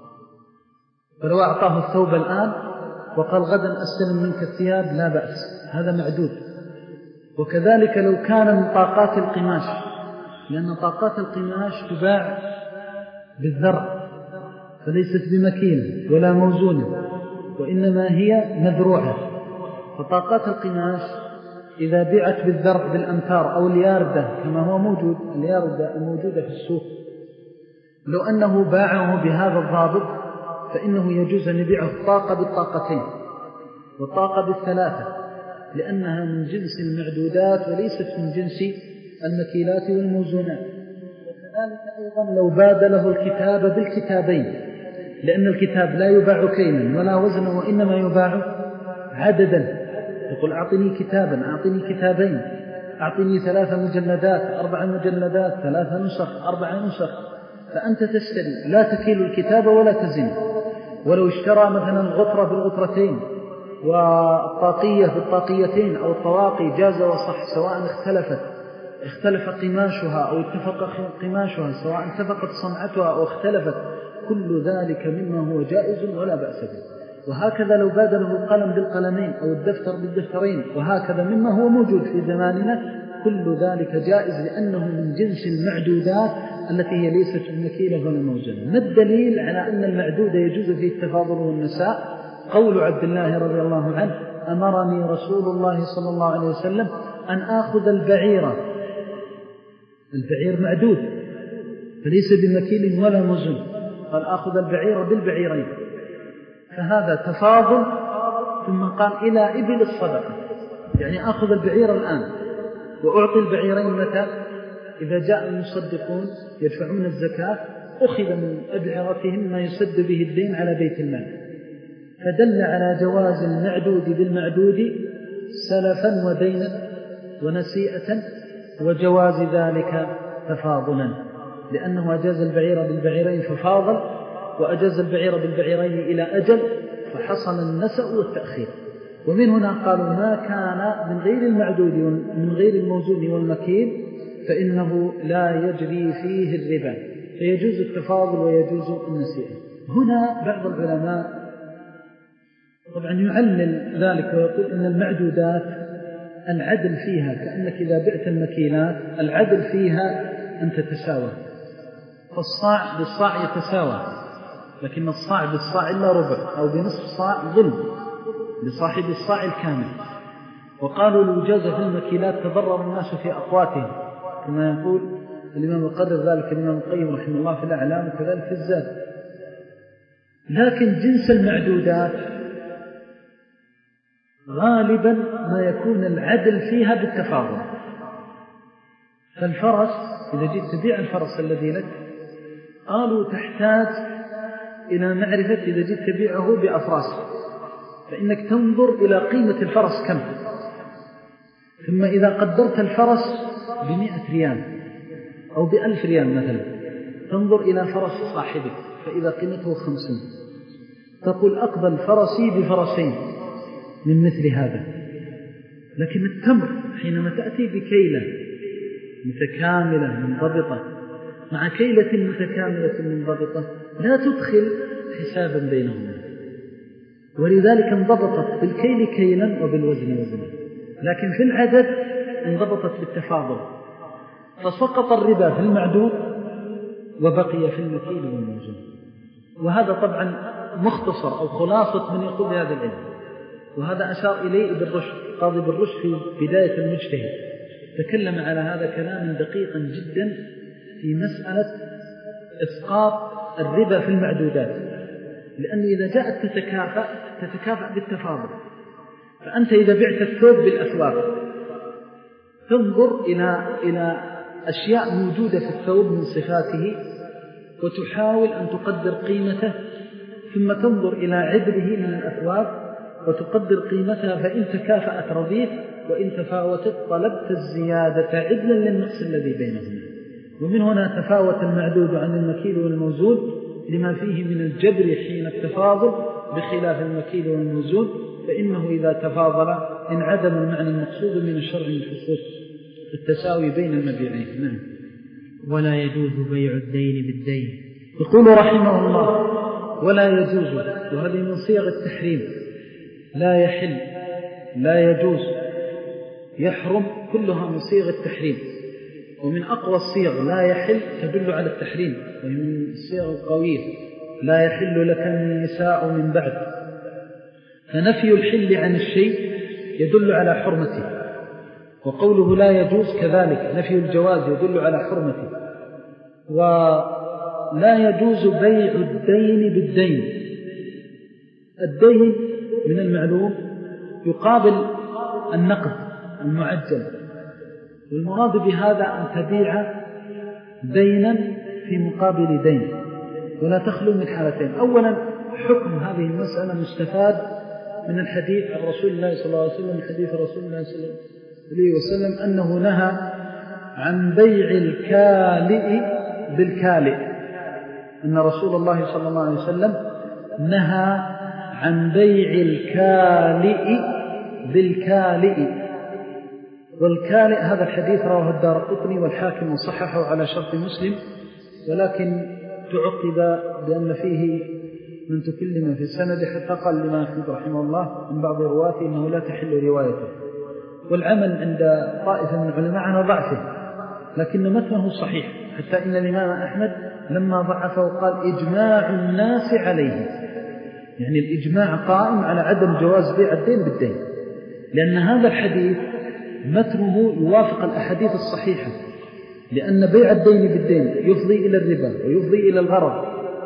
فلو أعطاه الثوب الآن وقال غدا أستلم منك الثياب لا بأس، هذا معدود. وكذلك لو كان من طاقات القماش، لأن طاقات القماش تباع بالذر فليست بمكينة ولا موزونة، وإنما هي مذروعة. فطاقات القماش إذا بيعت بالذر بالأمتار أو الياردة كما هو موجود، الياردة الموجودة في السوق، لو أنه باعه بهذا الضابط فإنه يجوز أن يبيعه الطاقة بالطاقتين والطاقة بالثلاثة، لأنها من جنس المعدودات وليست من جنس المكيلات والموزونات. وكذلك أيضا لو بادله الكتاب بالكتابين، لأن الكتاب لا يباع كيلا ولا وزنا وإنما يباع عددا. يقول أعطني كتابا، أعطني كتابين، أعطني ثلاث مجلدات، أربع مجلدات، ثلاث نسخ، أربع نسخ، فأنت تشتري لا تكيل الكتاب ولا تزن. ولو اشترى مثلا الغطرة بالغطرتين والطاقية بالطاقيتين أو الطواقي جاز وصح، سواء اختلفت اختلف قماشها أو اتفق قماشها، سواء اتفقت صنعتها أو اختلفت، كل ذلك مما هو جائز ولا بأس به. وهكذا لو بادله القلم بالقلمين أو الدفتر بالدفترين، وهكذا مما هو موجود في زماننا، كل ذلك جائز لأنه من جنس المعدودات التي هي ليست مكيلة ولا موزنة. ما الدليل على أن المعدود يجوز فيه التفاضل والنساء؟ قول عبد الله رضي الله عنه: أمرني رسول الله صلى الله عليه وسلم أن آخذ البعير. البعير معدود فليس بمكيل ولا موزن، قال آخذ البعير بالبعيرين، فهذا تفاضل. ثم قال إلى إبل الصدقة، يعني آخذ البعير الآن وأعطي البعيرين متى؟ إذا جاء المصدقون يدفعون الزكاة أخذ من أبعرتهم ما يسد به الدين على بيت المال. فدل على جواز المعدود بالمعدود سلفا ودينا ونسيئة، وجواز ذلك تفاضلا، لأنه أجاز البعير بالبعيرين ففاضل، وأجاز البعير بالبعيرين إلى أجل فحصل النسأ والتأخير. ومن هنا قالوا ما كان من غير المعدود ومن غير الموزون والمكيل فإنه لا يجري فيه الربا، فيجوز التفاضل ويجوز النسيئة. هنا بعض العلماء طبعا يعلل ذلك ويقول إن المعدودات العدل فيها كأنك إذا بعت المكيلات العدل فيها أن تتساوى، فالصاع بالصاع يتساوى، لكن الصاع بالصاع إلا ربع أو بنصف صاع ظلم لصاحب الصاع الكامل. وقالوا لو جاز في المكيلات تضرر الناس في أقواتهم، كما يقول الإمام القدر ذلك الإمام القيم رحمه الله في الأعلام وكذلك في الزاد. لكن جنس المعدودات غالبا ما يكون العدل فيها بالتفاضل. فالفرس إذا جيت تبيع الفرس الذي لك، قالوا تحتاج إلى معرفة إذا جيت تبيعه بأفراس، فإنك تنظر إلى قيمة الفرس كم، ثم إذا قدرت الفرس بمئة ريال أو بألف ريال مثلا، تنظر إلى فرس صاحبك فإذا قيمته خمسين، تقول أقبل فرسي بفرسين من مثل هذا. لكن التمر حينما تأتي بكيلة متكاملة منضبطة مع كيلة متكاملة منضبطة لا تدخل حسابا بينهما، ولذلك انضبطت بالكيل كيلا وبالوزن وزنا، لكن في العدد انضبطت بالتفاضل، فسقط الربا في المعدود وبقي في المكيل والموزن. وهذا طبعا مختصر أو خلاصة من يقول بهذا العلم، وهذا أشار إليه ابن رشد قاضي ابن رشد في بداية المجتهد تكلم على هذا كلاما دقيقا جدا في مسألة إسقاط الربا في المعدودات، لأن إذا جاءت تتكافأ تتكافأ بالتفاضل. فأنت إذا بعت الثوب بالأسواق تنظر إلى إلى أشياء موجودة في الثوب من صفاته وتحاول أن تقدر قيمته، ثم تنظر إلى عبره من الأثواب وتقدر قيمتها، فإن تكافأت رضيت، وإن تفاوتت طلبت الزيادة عدلا للنقص الذي بينهما. ومن هنا تفاوت المعدود عن المكيل والموزون لما فيه من الجبر حين التفاضل، بخلاف المكيل والموزون فإنه إذا تفاضل انعدم المعنى المقصود من الشرع من حصول التساوي بين المبيعين. نعم. ولا يجوز بيع الدين بالدين. يقول رحمه الله: ولا يجوز، وهذه من صيغ التحريم. لا يحل، لا يجوز، يحرم، كلها من صيغ التحريم. ومن أقوى الصيغ لا يحل تدل على التحريم، وهي من الصيغ القوية. لا يحل لك النساء من بعد، فنفي الحل عن الشيء يدل على حرمته، وقوله لا يجوز كذلك نفي الجواز يدل على حرمته. ولا يجوز بيع الدين بالدين. الدين من المعلوم يقابل النقد المعجل، والمراد بهذا أن تبيع دينا في مقابل دين، ولا تخلو من حالتين. أولا، حكم هذه المسألة مستفاد من الحديث عن رسول الله صلى الله عليه وسلم، حديث رسول الله صلى الله عليه وسلم أنه نهى عن بيع الكالئ بالكالئ، أن رسول الله صلى الله عليه وسلم نهى عن بيع الكالئ بالكالئ. والكالئ هذا الحديث رواه الدارقطني والحاكم وصححه على شرط مسلم، ولكن تعقب بأن فيه من تكلم في السند، حتى قال لما أحمد رحمه الله من بعض رواته إنه لا تحل روايته. والعمل عند طائفة من العلماء على ضعفه، لكن متنه صحيح، حتى إن الإمام أحمد لما ضعفه قال إجماع الناس عليه، يعني الإجماع قائم على عدم جواز بيع الدين بالدين، لأن هذا الحديث متنه يوافق الأحاديث الصحيحة، لأن بيع الدين بالدين يفضي إلى الربا ويفضي إلى الغرض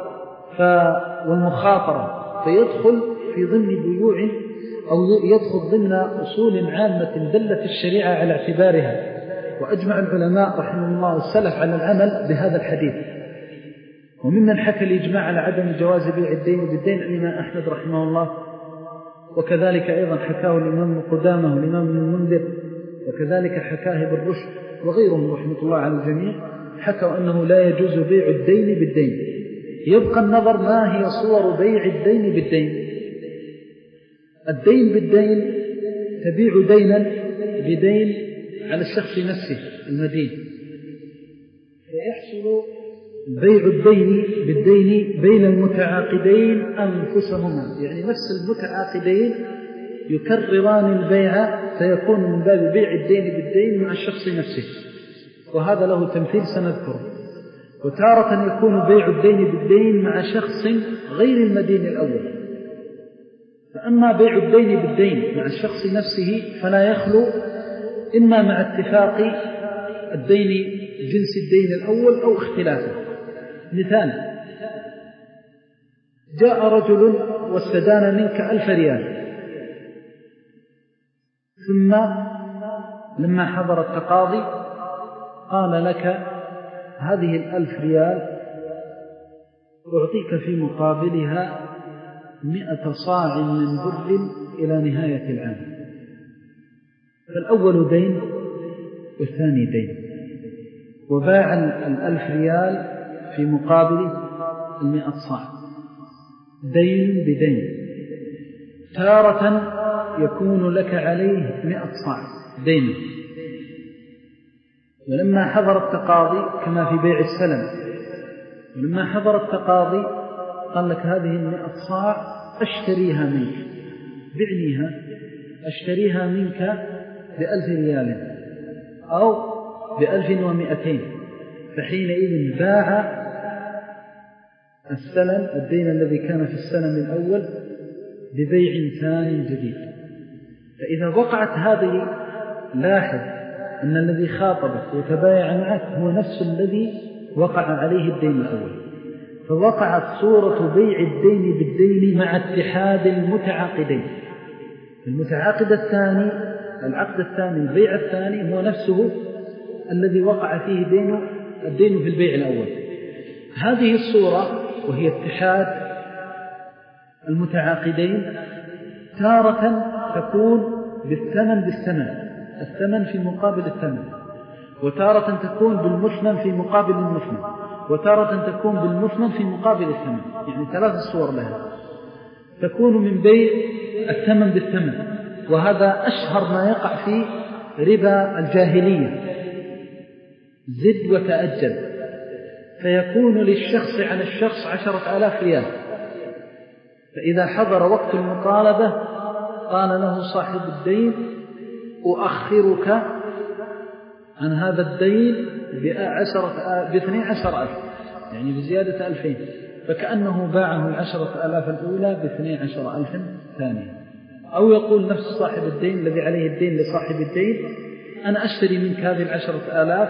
والمخاطرة، فيدخل في ضمن بيوع أو يدخل ضمن أصول عامة دلت الشريعة على اعتبارها. وأجمع العلماء رحمه الله والسلف على العمل بهذا الحديث. وممن حكى الإجماع على عدم جواز بيع الدين بالدين الإمام أحمد رحمه الله، وكذلك أيضا حكاه الإمام قدامه والإمام ابن المنذر، وكذلك حكاه ابن رشد وغيرهم رحمة الله على الجميع، حكوا أنه لا يجوز بيع الدين بالدين. يبقى النظر ما هي صور بيع الدين بالدين. الدين بالدين تبيع دينا بدين على الشخص نفسه المدين، فيحصل بيع الدين بالدين بين المتعاقدين أنفسهما، يعني نفس المتعاقدين يكرران البيع، فيكون من باب بيع الدين بالدين مع الشخص نفسه، وهذا له تمثيل سنذكره. وتارة يكون بيع الدين بالدين مع شخص غير المدين الأول. فأما بيع الدين بالدين مع الشخص نفسه فلا يخلو إما مع اتفاق الدين جنس الدين الأول أو اختلافه. مثال: جاء رجل واستدان منك ألف ريال، ثم لما حضر التقاضي قال لك هذه الألف ريال أعطيك في مقابلها مئة صاع من بر إلى نهاية العام. فالأول دين والثاني دين، وباع الألف ريال في مقابل المئة صاع، دين بدين. تارة يكون لك عليه مئة صاع دين، ولما حضر التقاضي كما في بيع السلم، ولما حضر التقاضي قال لك هذه المئة صاع أشتريها منك، بعنيها، أشتريها منك بألف ريال أو بألف ومئتين. فحينئذ باع السلم الدين الذي كان في السلم الأول ببيع ثاني جديد. فإذا وقعت هذه، لاحظ أن الذي خاطبك وتبايع معك هو نفس الذي وقع عليه الدين الأول، فوقعت صورة بيع الدين بالدين مع اتحاد المتعاقدين. المتعاقد الثاني العقد الثاني البيع الثاني هو نفسه الذي وقع فيه دينه الدين في البيع الأول. هذه الصورة وهي اتحاد المتعاقدين تارة تكون بالثمن بالثمن، الثمن في مقابل الثمن، وتارة تكون بالمثمن في مقابل المثمن، وتارة تكون بالمثمن في مقابل الثمن. يعني ثلاث صور لها. تكون من بيع الثمن بالثمن، وهذا أشهر ما يقع في ربا الجاهلية، زد وتأجل، فيكون للشخص على الشخص عشرة آلاف ريال، فإذا حضر وقت المطالبة قال له صاحب الدين أؤخرك عن هذا الدين باثني عشر ألف، يعني بزيادة ألفين، فكأنه باعه العشرة آلاف الأولى باثني عشر ألف ثانية. أو يقول نفس صاحب الدين الذي عليه الدين لصاحب الدين أنا أشتري منك هذه العشرة آلاف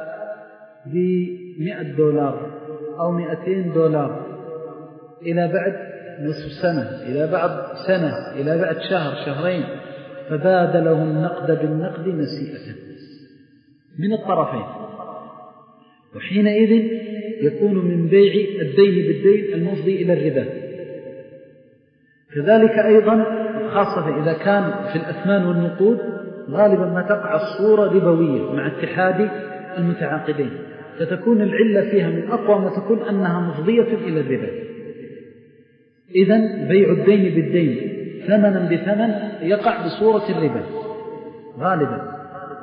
بمئة دولار أو مئتين دولار إلى بعد نصف سنة، إلى بعد سنة، إلى بعد شهر شهرين، فبادله النقد بالنقد نسيئة من الطرفين، وحينئذ يكون من بيع الدين بالدين المفضي إلى الربا. كذلك أيضا خاصة إذا كان في الأثمان والنقود غالبا ما تقع الصورة ربوية مع اتحاد المتعاقدين، فتكون العلة فيها من أقوى ما تكون أنها مفضية إلى الربا. إذن بيع الدين بالدين ثمنا بثمن يقع بصورة الربا غالبا،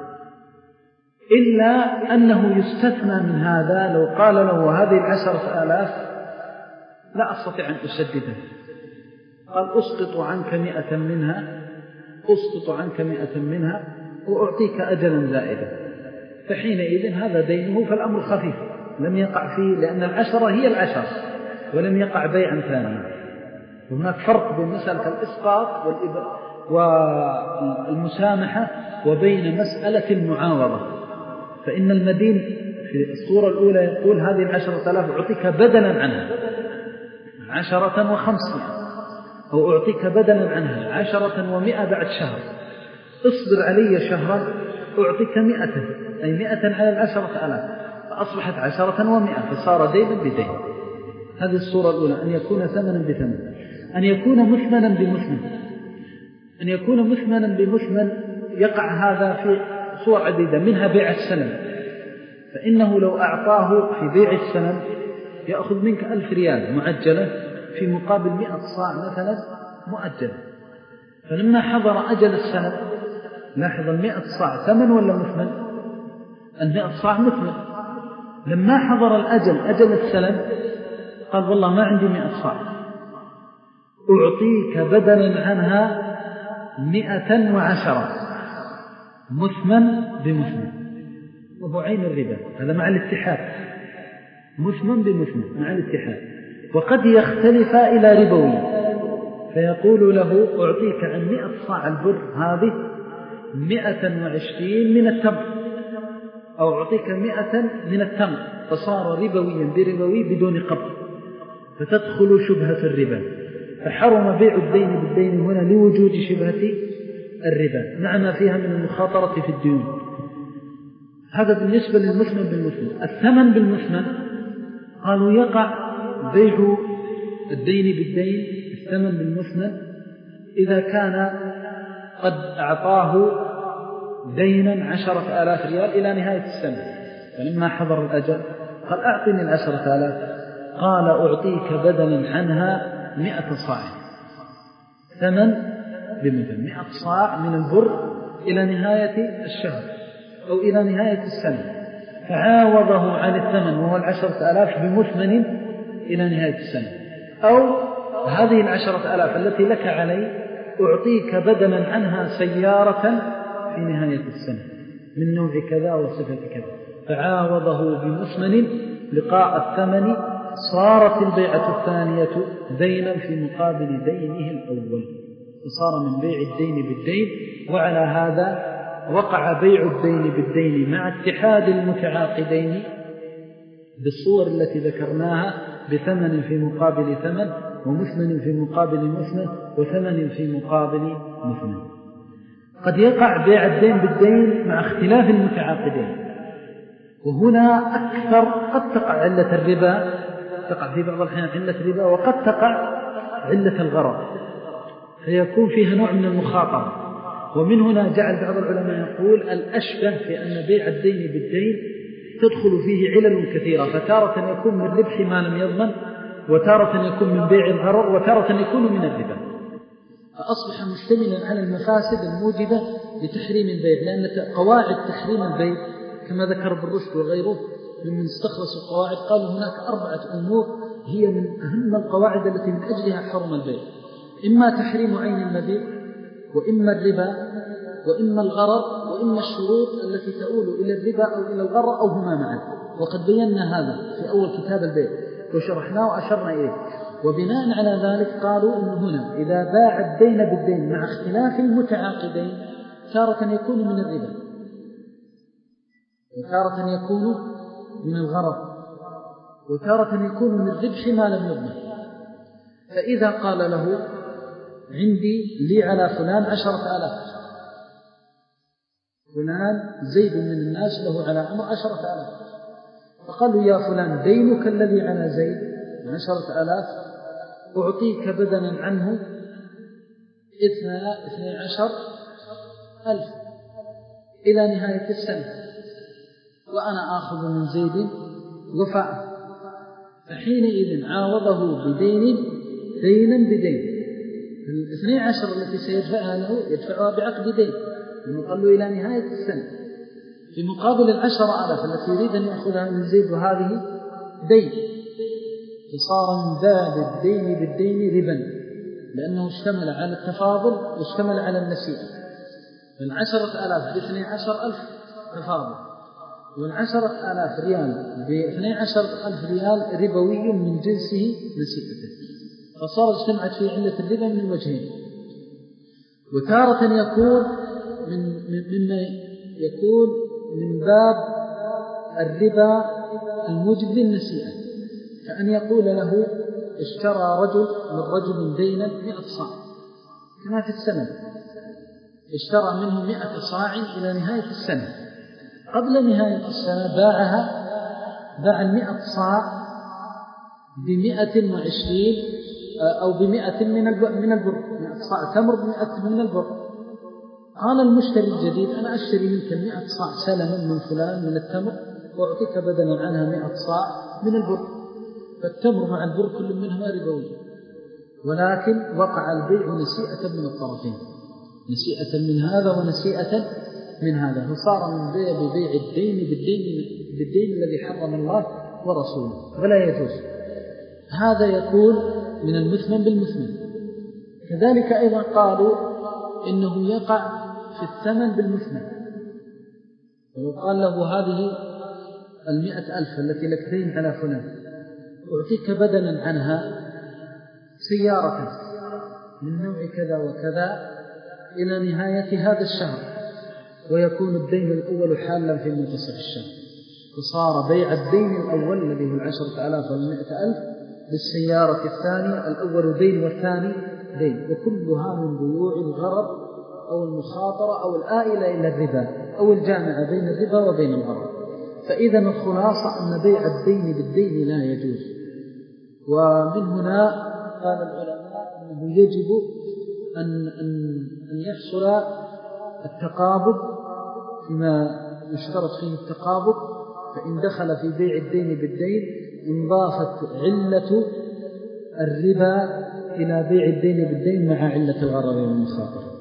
إلا أنه يستثنى من هذا لو قال له هذه العشرة آلاف لا أستطيع أن أسددها، قال أسقط عنك مئة منها أسقط عنك مئة منها وأعطيك أجلا زائدا، فحينئذ هذا دينه، فالأمر خفيف لم يقع فيه، لأن العشرة هي العشرة ولم يقع بيعا ثانيا. هناك فرق بين مسألة الإسقاط والمسامحة وبين مسألة المعاوضة. فإن المدين في الصورة الأولى يقول هذه العشرة آلاف أعطيك بدلا عنها عشرة وخمسين، أو أعطيك بدلا عنها عشرة ومئة بعد شهر، اصبر علي شهرا أعطيك مئة، أي مئة على العشرة آلاف، فأصبحت عشرة ومئة، فصار دين بدين. هذه الصورة الأولى، أن يكون ثمنا بثمن. أن يكون مثمنا بمثمن، أن يكون مثمنا بمثمن يقع هذا في صور عديدة، منها بيع السلم، فإنه لو أعطاه في بيع السلم يأخذ منك ألف ريال معجلة في مقابل مئة صاع مثلا مؤجلة، فلما حضر أجل السلم لاحظ المئة صاع ثمن ولا مثمن؟ المئة صاع مثمن. لما حضر الأجل أجل السلم قال والله ما عندي مئة صاع، أعطيك بدلا عنها مئة وعشرة، مثمن بمثمن، وهو عين الربا، هذا مع الاتحاد، مثمن بمثمن مع الاتحاد. وقد يختلف إلى ربوي، فيقول له أعطيك عن مئة صاع البر هذه مئة وعشرين من التمر، أو أعطيك مئة من التمر، فصار ربويا بربوي بدون قبض، فتدخل شبهة الربا، فحرم بيع الدين بالدين هنا لوجود شبهة الربا مع ما فيها من المخاطرة في الديون. هذا بالنسبة للمثمن بالمثمن. الثمن بالمثمن قالوا يقع بيع الدين بالدين الثمن بالمثمن إذا كان قد أعطاه دينا عشرة آلاف ريال إلى نهاية السنة، فلما حضر الأجل قال أعطني العشرة آلاف، قال أعطيك بدلا عنها مئة صاع، ثمن بمثل مئة صاع من البر إلى نهاية الشهر أو إلى نهاية السنة، فعاوضه عن الثمن وهو العشرة آلاف بمثمن إلى نهاية السنة. أو هذه العشرة آلاف التي لك علي أعطيك بدلا عنها سيارة في نهاية السنة من نوع كذا وصفة كذا، فعاوضه بمثمن لقاء الثمن، صارت البيعة الثانية دينا في مقابل دينه الأول، فصار من بيع الدين بالدين. وعلى هذا وقع بيع الدين بالدين مع اتحاد المتعاقدين بالصور التي ذكرناها بثمن في مقابل ثمن ومثمن في مقابل مثمن وثمن في مقابل مثمن. قد يقع بيع الدين بالدين مع اختلاف المتعاقدين، وهنا أكثر قد تقع علة الربا، تقع في بعض الأحيان علة الربا، وقد تقع علة الغرض، فيكون فيها نوع من المخاطرة. ومن هنا جعل بعض العلماء يقول الأشبه في أن بيع الدين بالدين تدخل فيه علل كثيرة، فتارة يكون من ربح ما لم يضمن، وتارة يكون من بيع الغرر، وتارة يكون من الربا، فأصبح مشتملا على المفاسد الموجبة لتحريم البيع. لأن قواعد تحريم البيع كما ذكر ابن رشد وغيره ممن استخلصوا القواعد قالوا هناك أربعة أمور هي من أهم القواعد التي من أجلها حرم البيع: إما تحريم عين المبيع، وإما الربا، وإما الغرر، وإما الشروط التي تؤول إلى الربا أو إلى الغرر أو هما معا. وقد بينا هذا في أول كتاب البيع وشرحناه وأشرنا إليه. وبناء على ذلك قالوا إن هنا إذا باع الدين بالدين مع اختلاف المتعاقدين تارة يكون من الربا، وتارة يكون من الغرر، وتارة يكون من ربح ما لم يضمن. فإذا قال له عندي لي على فلان عشرة آلاف، فلان زيد من الناس له على عمر عشرة آلاف، فقالوا يا فلان دينك الذي على زيد عشرة آلاف أعطيك بدلا عنه اثني عشر ألف إلى نهاية السنة، وأنا آخذ من زيد وفاء. فحينئذ عاوضه بدين دينا بدين، الاثني عشر التي سيدفعها له يدفعها بعقد دين يقال له إلى نهاية السنة، في مقابل العشر آلاف التي يريد أن يأخذها من زيد، وهذه دين. فصار من باب الدين بالدين ربا، لأنه اشتمل على التفاضل واشتمل على النسيئة. فالعشرة آلاف باثني عشر ألف تفاضل، والعشرة آلاف ريال باثني عشر ألف ريال ربوي من جنسه نسيئته، فصار اجتمعت في علة الربا من وجهين. وتارة يكون من مما يكون من باب الربا الموجب للنسيئة، كأن يقول له اشترى رجل من رجل دينا مئة صاع كما في السنة، اشترى منه مئة صاع إلى نهاية السنة، قبل نهاية السنة باعها باع المئة صاع بمئة وعشرين أو بمئة من البر، مئة صاع تمر بمئة من البر. قال المشتري الجديد أنا أشتري منك المئة صاع سلما من فلان من التمر وأعطيك بدلا عنها مئة صاع من البر، فالتمر مع البر كل منهما ربوي، ولكن وقع البيع نسيئة من الطرفين، نسيئة من هذا ونسيئة من هذا، فصار من بيع ببيع الدين بالدين بالدين الذي حرم الله ورسوله، ولا يجوز. هذا يكون من المثمن بالمثمن. كذلك أيضا قالوا إنه يقع في الثمن بالمثمن، ولو قال له هذه المئة ألف التي لك دين على فلان أعطيك بدلا عنها سيارة من نوع كذا وكذا إلى نهاية هذا الشهر، ويكون الدين الأول حالا في منتصف الشهر، فصار بيع الدين الأول الذي هو العشرة آلاف والمئة ألف بالسيارة الثانية، الأول دين والثاني دين، وكلها من بيوع الغرر أو المخاطرة أو الآئلة إلى الربا أو الجامعة بين الربا وبين الغرر. فإذا الخلاصة أن بيع الدين بالدين لا يجوز. ومن هنا قال العلماء أنه يجب أن, أن, أن يحصل التقابض فيما يشترط فيه التقابض، فإن دخل في بيع الدين بالدين انضافت علة الربا إلى بيع الدين بالدين مع علة الغرر والمخاطرة.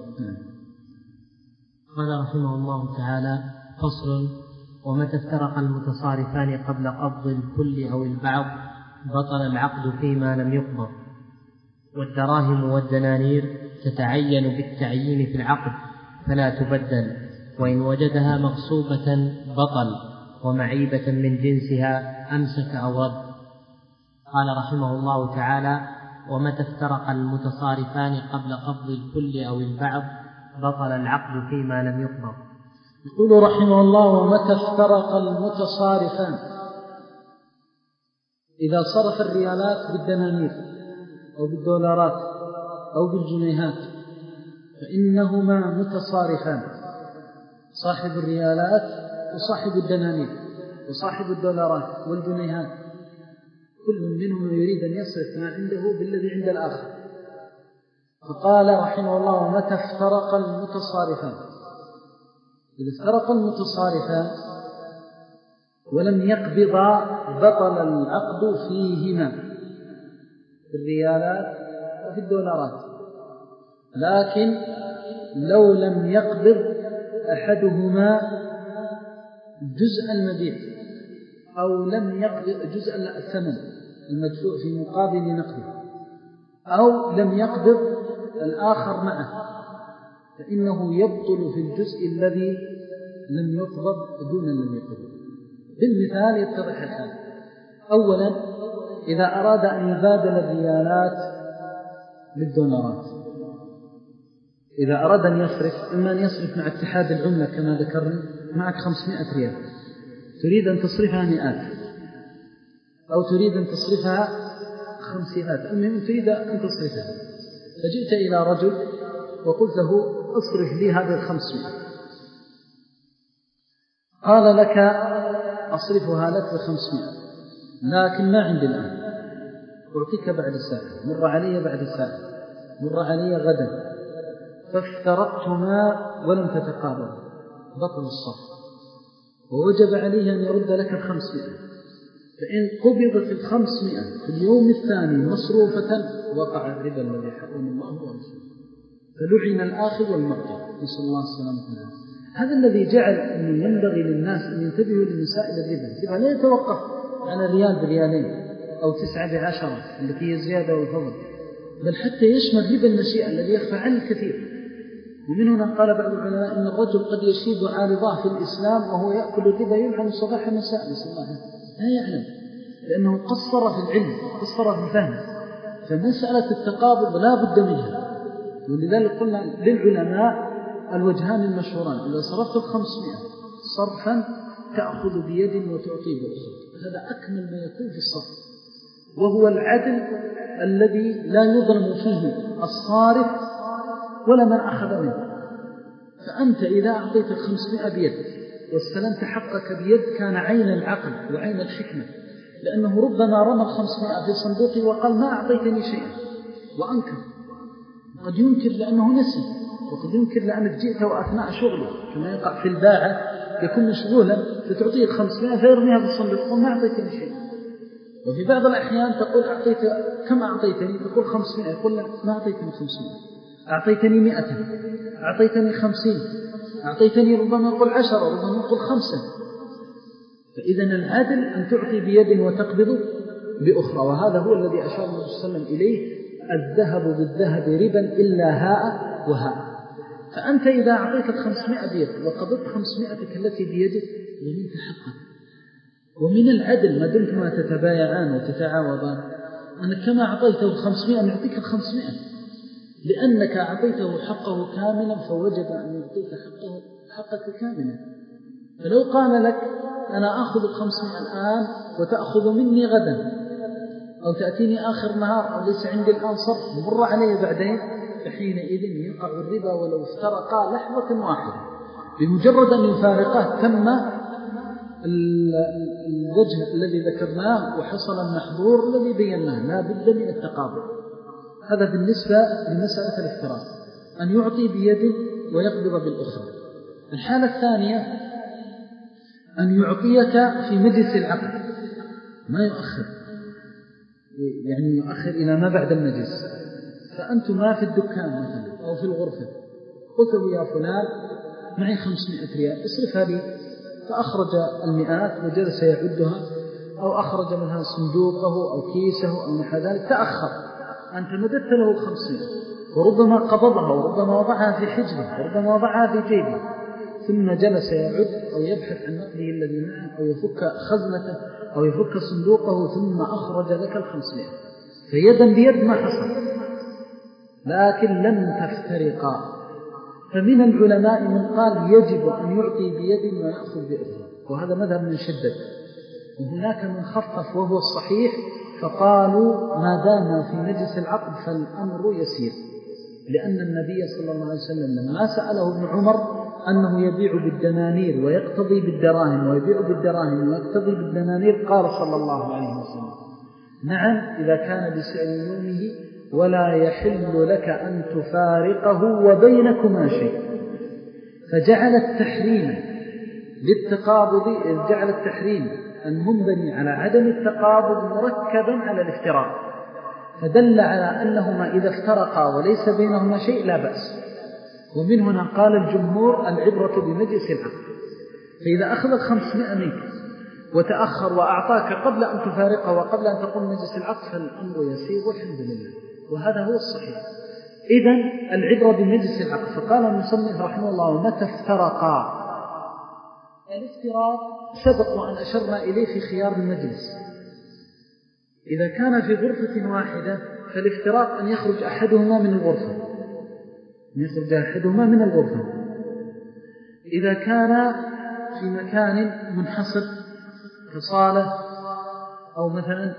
قال رحمه الله تعالى: فصل: ومتى افترق المتصارفان قبل قبض الكل أو البعض بطل العقد فيما لم يقبض. والدراهم والدنانير تتعين بالتعيين في العقد فلا تبدل، وإن وجدها مغصوبة بطل، ومعيبة من جنسها أمسك أو رد. قال رحمه الله تعالى: ومتى افترق المتصارفان قبل قبض الكل أو البعض بطل العقد فيما لم يقبض. يقول رحمه الله: ومتى افترق المتصارفان؟ إذا صرف الريالات بالدنانير أو بالدولارات أو بالجنيهات فإنهما متصارفان، صاحب الريالات وصاحب الدنانير وصاحب الدولارات والجنيهات كل منهم يريد أن يصرف ما عنده بالذي عند الآخر. فقال رحمه الله: ومتى افترق المتصارفان؟ إذا افترق المتصارفان ولم يقبضا بطل العقد فيهما في الريالات وفي الدولارات، لكن لو لم يقبض أحدهما جزء المبيع أو لم يقبض جزء الثمن المدفوع في مقابل نقده أو لم يقبض الآخر معه، فإنه يبطل في الجزء الذي لم يقبض دون الذي يقبض. بالمثال يتضح الحال. أولا، إذا أراد أن يبادل الريالات بالدولارات، إذا أراد أن يصرف، إما أن يصرف مع اتحاد العملة كما ذكرنا، معك خمسمائة ريال تريد أن تصرفها مئات أو تريد أن تصرفها خمسينات، المهم تريد أن تصرفها، فجئت إلى رجل وقلت له: أصرف لي هذه الخمسمائة. قال لك: أصرفها لك بخمسمائة، لكن ما عندي الآن، أعطيك بعد ساعة، مر علي بعد ساعة، مر علي غدا، فافترقتما ولم تتقابل، بطل الصرف، ووجب عليه أن يرد لك الخمسمائة. فإن قبضت الخمسمائة في اليوم الثاني مصروفة وقع الربا الذي حرم الله ورسوله، فلعن الآخذ والمعطي، نسأل الله السلامة والعافية. هذا الذي جعل أن ينبغي للناس أن ينتبهوا لمسائل الربا. الربا لا يتوقف على ريال بريالين أو تسعة بعشرة التي هي زيادة والفضل، بل حتى يشمل ربا النشيئة الذي يخفى عن الكثير. ومن هنا قال بعض العلماء إن الرجل قد يشيب عارضاه في الإسلام وهو يأكل الربا يلعن صباح مساء، نسأل الله لا يعلم، لأنه قصر في العلم، قصر في الفهم. فمسألة التقابض لا بد منها، ولذلك قلنا للعلماء الوجهان المشهوران: إذا صرفت الخمسمائة صرفا تأخذ بيد وتعطي بأخرى، هذا أكمل ما يكون في الصرف، وهو العدل الذي لا يظلم فيه الصارف ولا من أخذ منه. فأنت إذا أعطيت الخمسمائة بيد واستلمت حقك بيد كان عين العقل وعين الحكمة، لأنه ربما رمى الخمسمائة في صندوقه وقال: ما أعطيتني شيئا، وأنكر. قد ينكر لأنه نسي، وقد ينكر لأنك جئت وأثناء شغله، كما يقع في الباعة يكون مشغولا فتعطيه الخمسمائة فيرميها في الصندوق وما أعطيتني شيئا. وفي بعض الأحيان تقول: أعطيت كم أعطيتني؟ تقول خمسمائة، يقول: لا، ما أعطيتني خمسمائة، أعطيتني مئة، أعطيتني خمسين، أعطيتني ربما يقول عشرة، ربما يقول خمسة. فإذا العدل أن تعطي بيد وتقبض بأخرى، وهذا هو الذي أشار النبي صلى الله عليه وسلم إليه: الذهب بالذهب ربا إلا هاء وهاء. فأنت إذا أعطيت الخمسمائة بيد وقبضت خمسمائتك التي بيدك ضمنت حقك. ومن العدل ما دمتما تتبايعان وتتعاوضان أنك كما أعطيته الخمسمائة نعطيك الخمسمائة، لأنك أعطيته حقه كاملا فوجب أن يعطيك حقه حقك كاملا. فلو قال لك: أنا أخذ الخمسمائة الآن وتأخذ مني غدا، أو تأتيني آخر نهار، أو ليس عندي الآن صرف مر علي بعدين، فحينئذ يقع الربا ولو افترقا لحظة واحدة. بمجرد أن يفارقه تم الوجه الذي ذكرناه وحصل المحظور الذي بيناه، لا بد من التقابل. هذا بالنسبة لمسألة الافتراق، أن يعطي بيد ويقبض بالأخرى. الحالة الثانية أن يعطيك في مجلس العقد، ما يؤخر، يعني يؤخر إلى ما بعد المجلس. فأنتما في الدكان مثلا أو في الغرفة، قلت له: يا فلان معي خمسمائة ريال اصرفها لي، فأخرج المئات وجلس يعدها، أو أخرج منها صندوقه أو كيسه أو نحو ذلك، تأخر، أنت مددت له الخمسين، وربما قبضها وربما وضعها في حجره وربما وضعها في جيبه، ثم جلس يعد أو يبحث عن نقله الذي معه أو يفك خزنته أو يفك صندوقه، ثم أخرج لك الخمسين، فيدا بيد ما حصل، لكن لم تفترقا. فمن العلماء من قال يجب أن يعطي بيد ويأخذ بأخرى، وهذا مذهب من شدد. وهناك من خفف وهو الصحيح، فقالوا ما دام في مجلس العقد فالأمر يسير، لأن النبي صلى الله عليه وسلم لما سأله ابن عمر أنه يبيع بالدنانير ويقتضي بالدراهم ويبيع بالدراهم ويقتضي بالدنانير، قال صلى الله عليه وسلم نعم إذا كان بسعر يومه، ولا يحل لك أن تفارقه وبينكما شيء. فجعل التحريم للتقابض، جعل التحريم المنبني على عدم التقابض مركبا على الافتراق، فدل على أنهما إذا افترقا وليس بينهما شيء لا بأس. ومن هنا قال الجمهور العبرة بمجلس العقد. فإذا أخذ خمسمائة منك وتأخر وأعطاك قبل أن تفارقه وقبل أن تقوم مجلس العقد فالأمر يسير والحمد لله، وهذا هو الصحيح. إذن العبرة بمجلس العقد. فقال المصنف رحمه الله متى افترقا. الافتراق سبق وأن أشرنا إليه في خيار المجلس. إذا كان في غرفة واحدة فالافتراق أن يخرج أحدهما من الغرفة، أن يخرج أحدهما من الغرفة. إذا كان في مكان منحصر كصالة أو مثلا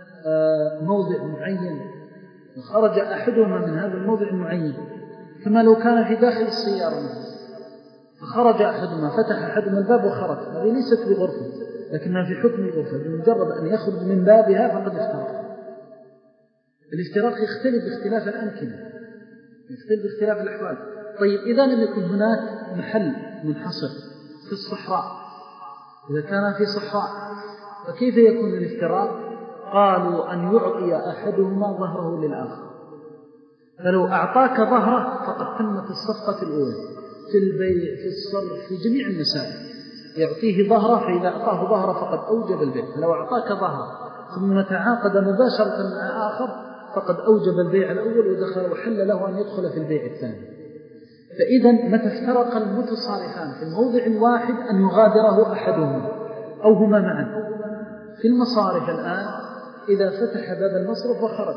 موضع معين وخرج أحدهما من هذا الموضع المعين، كما لو كان في داخل السيارة فخرج أحدهما، فتح أحدهما الباب وخرج، هذه ليست بغرفة لكنها في حكم الغرفة، بمجرد أن يخرج من بابها فقد افترق. الافتراق يختلف باختلاف الأمكنة، يختلف باختلاف الأحوال. طيب إذا لم يكن هناك محل منحصر في الصحراء، إذا كان في صحراء فكيف يكون الافتراق؟ قالوا أن يعطي أحدهما ظهره للآخر، فلو أعطاك ظهره فقد تمت الصفقة الأولى في البيع في الصرف في جميع المسائل، يعطيه ظهره، فإذا أعطاه ظهره فقد أوجب البيع. فلو أعطاك ظهره ثم تعاقد مباشرة مع آخر فقد أوجب البيع الأول ودخل وحل له أن يدخل في البيع الثاني. فإذا متى افترق المتصارفان في الموضع الواحد أن يغادره أحدهما أو هما معا. في المصارف الآن إذا فتح باب المصرف وخرج،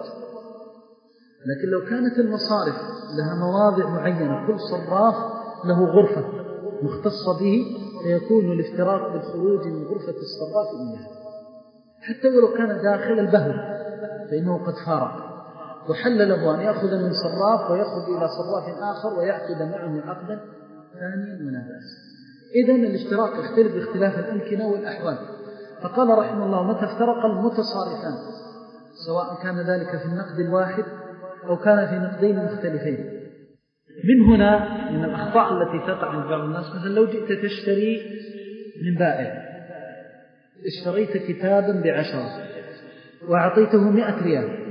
لكن لو كانت المصارف لها مواضع معينة كل صراف له غرفة مختصة به، فيكون الافتراق بالخروج من غرفة الصراف إياه، حتى ولو كان داخل البهو فإنه قد فارق، وحل له أن يأخذ من صراف ويخرج إلى صراف آخر ويعقد معه عقدا ثانيا ولا بأس. إذن الافتراق يختلف باختلاف الأمكنة والأحوال. فقال رحمه الله متى افترق المتصارفان، سواء كان ذلك في النقد الواحد أو كان في نقدين مختلفين. من هنا من الأخطاء التي تقع عند بعض الناس، مثلا لو جئت تشتري من بائع، اشتريت كتابا بعشرة وأعطيته مئة ريال،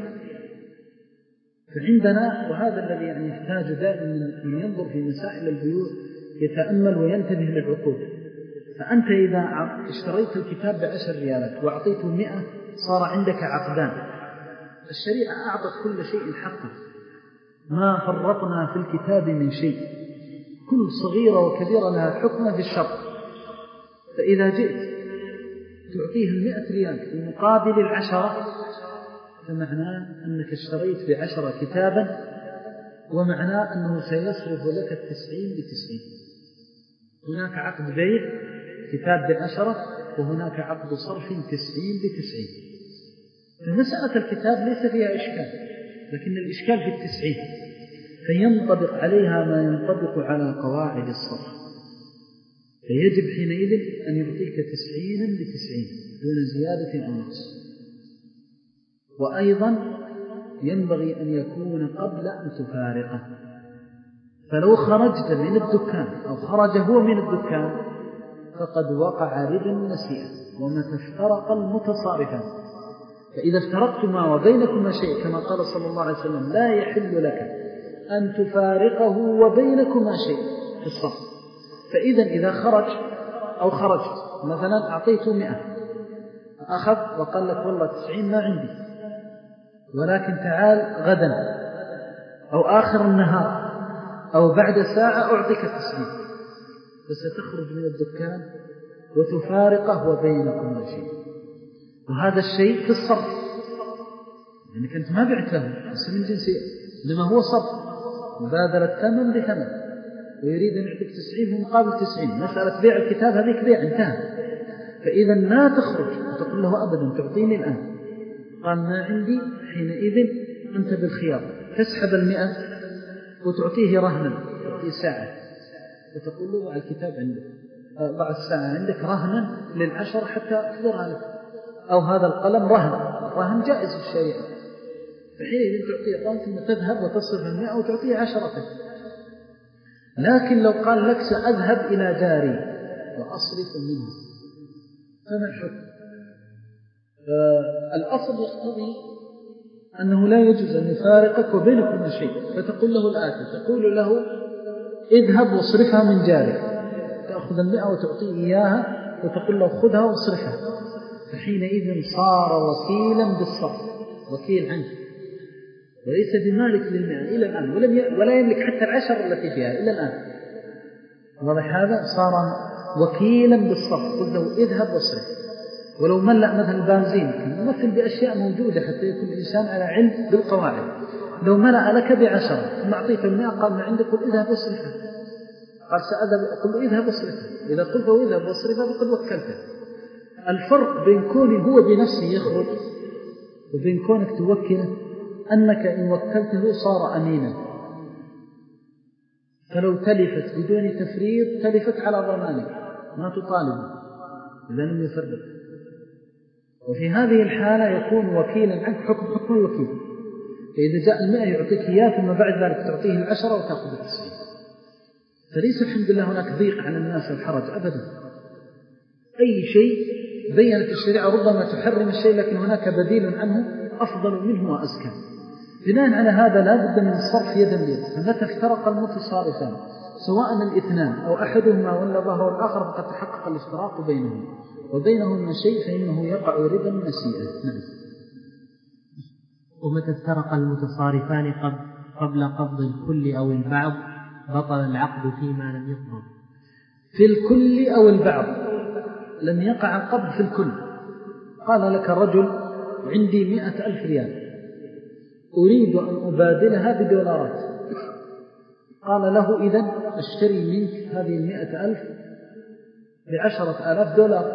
فعندنا وهذا الذي يعني يحتاج دائما من ينظر في مسائل البيوع يتأمل وينتبه للعقود. فأنت إذا اشتريت الكتاب بعشر ريالات وأعطيته مئة صار عندك عقدان. الشريعة أعطت كل شيء حقه، ما فرطنا في الكتاب من شيء، كل صغيرة وكبيرة لها حكمة في الشرط. فإذا جئت تعطيه المئة ريال في مقابل العشرة فمعناه أنك اشتريت بعشرة كتابا، ومعناه أنه سيصرف لك التسعين بتسعين. هناك عقد بيع كتاب بعشرة وهناك عقد صرف تسعين بتسعين. فمسألة الكتاب ليس فيها إشكال، لكن الإشكال في التسعين، فينطبق عليها ما ينطبق على قواعد الصرف، فيجب حينئذ أن يعطيك تسعينا بتسعين دون زيادة أو نقص. وأيضا ينبغي أن يكون قبل أن تفارقه، فلو خرجت من الدكان أو خرج هو من الدكان فقد وقع ربا النسيئة. ومتى افترق المتصارفان، فإذا افترقتما وبينكما شيء كما قال صلى الله عليه وسلم لا يحل لك أن تفارقه وبينكما شيء في الصرف. فإذا إذا خرج أو خرجت مثلا أعطيته مئة، أخذ وقال لك والله تسعين ما عندي، ولكن تعال غدا أو آخر النهار أو بعد ساعة أعطيك التسعين، فستخرج من الدكان وتفارقه وبينكما شيء. وهذا الشيء في الصرف، يعني كنت ما بعت له بس من جنسي لما هو صرف، مبادلة ثمن بثمن. ويريد أن يعطيك تسعين في مقابل تسعين، مسألة بيع الكتاب هذيك بيع انتهى. فإذا ما تخرج وتقول له أبدا تعطيني الآن، قال ما عندي، حينئذ أنت بالخيار، تسحب المئة وتعطيه رهنا، تعطيه ساعة وتقول له الكتاب عندك، ضع الساعة عندك رهنا للعشر حتى أحضرها لك، أو هذا القلم رهن، رهن جائز في الشريعة. فحينئذ تعطيه قلم ثم تذهب وتصرف المئة وتعطيه عشرة. لكن لو قال لك سأذهب إلى داري وأصرف منه فما الحكم؟ الأصل يقتضي أنه لا يجوز أن يفارقك وبينكم شيء، فتقول له الآتي، تقول له اذهب واصرفها من جارك، تأخذ المئة وتعطيه إياها وتقول له خذها واصرفها، فحينئذ صار وكيلا بالصرف، وكيل عنك، وليس بمالك للمئة إلى الآن، ولم ي... ولا يملك حتى العشر التي فيها إلى الآن. واضح هذا؟ صار وكيلا بالصرف، قل له اذهب واصرف. ولو ملأ مثل البنزين، نمثل بأشياء موجودة حتى يكون الإنسان على علم بالقواعد. لو ملأ لك بعشرة ثم أعطيته المئة، قال ما عندك، قل اذهب واصرفها، قال سأذهب، قل له اذهب واصرفها. إذا قلت له اذهب واصرفها فقد وكلته. الفرق بين كونه هو بنفسه يخرج وبين كونك توكله أنك إن وكلته صار أمينا، فلو تلفت بدون تفريط تلفت على ضمانك، ما تطالب إذا لم يفرط. وفي هذه الحالة يكون وكيلا عنك حكم حكم الوكيل، فإذا جاء المئة يعطيك إياه ثم بعد ذلك تعطيه العشرة وتأخذ التسعين. فليس الحمد لله هناك ضيق على الناس الحرج أبدا. أي شيء بيّنت الشريعة ربما تحرم الشيء، لكن هناك بديل عنه أفضل منه وأزكى. بناء على هذا لا بد من الصرف يدا بيد. فمتى افترق المتصارفان سواء الاثنان أو أحدهما ولا ظهر الآخر فقد تحقق الاشتراك بينهم، وبينهما شيء فإنه يقع ربا النسيئة. نعم. ومتى افترق المتصارفان قبل قبض الكل أو البعض بطل العقد فيما لم يقبض. في الكل أو البعض لم يقع القبض في الكل. قال لك رجل عندي مئة ألف ريال أريد أن أبادلها بدولارات، قال له إذن أشتري منك هذه المئة ألف بعشرة آلاف دولار.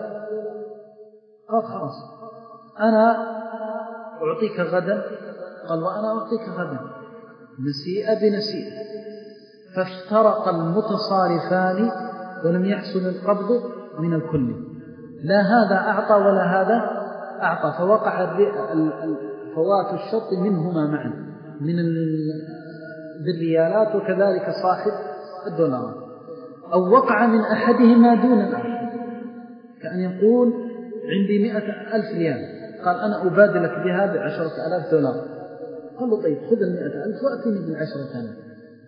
قال خلاص أنا أعطيك غدا، قال وأنا أعطيك غدا، نسيئة بنسيئة. فافترق المتصارفان ولم يحصل القبض من الكل، لا هذا أعطى ولا هذا أعطى، فوقع فوات الشرط منهما معا من بالريالات وكذلك صاحب الدولار، أو وقع من أحدهما دون الآخر، كأن يقول عندي مئة ألف ريال، قال أنا أبادلك بها بعشرة آلاف دولار، قال له طيب خذ المئة ألف وأتني بالعشرة آلاف،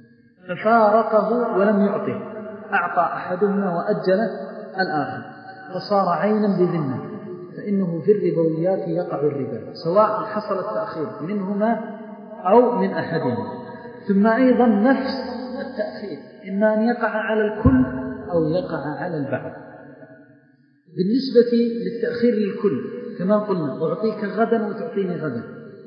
ففارقه ولم يعطه، أعطى أحدهما وأجل الآخر، فصار عينا بذمة، فإنه في الربويات يقع الربا سواء حصل التأخير منهما أو من أحدهما. ثم أيضا نفس التأخير إما أن يقع على الكل أو يقع على البعض. بالنسبة للتأخير للكل كما قلنا أعطيك غدا وتعطيني غدا،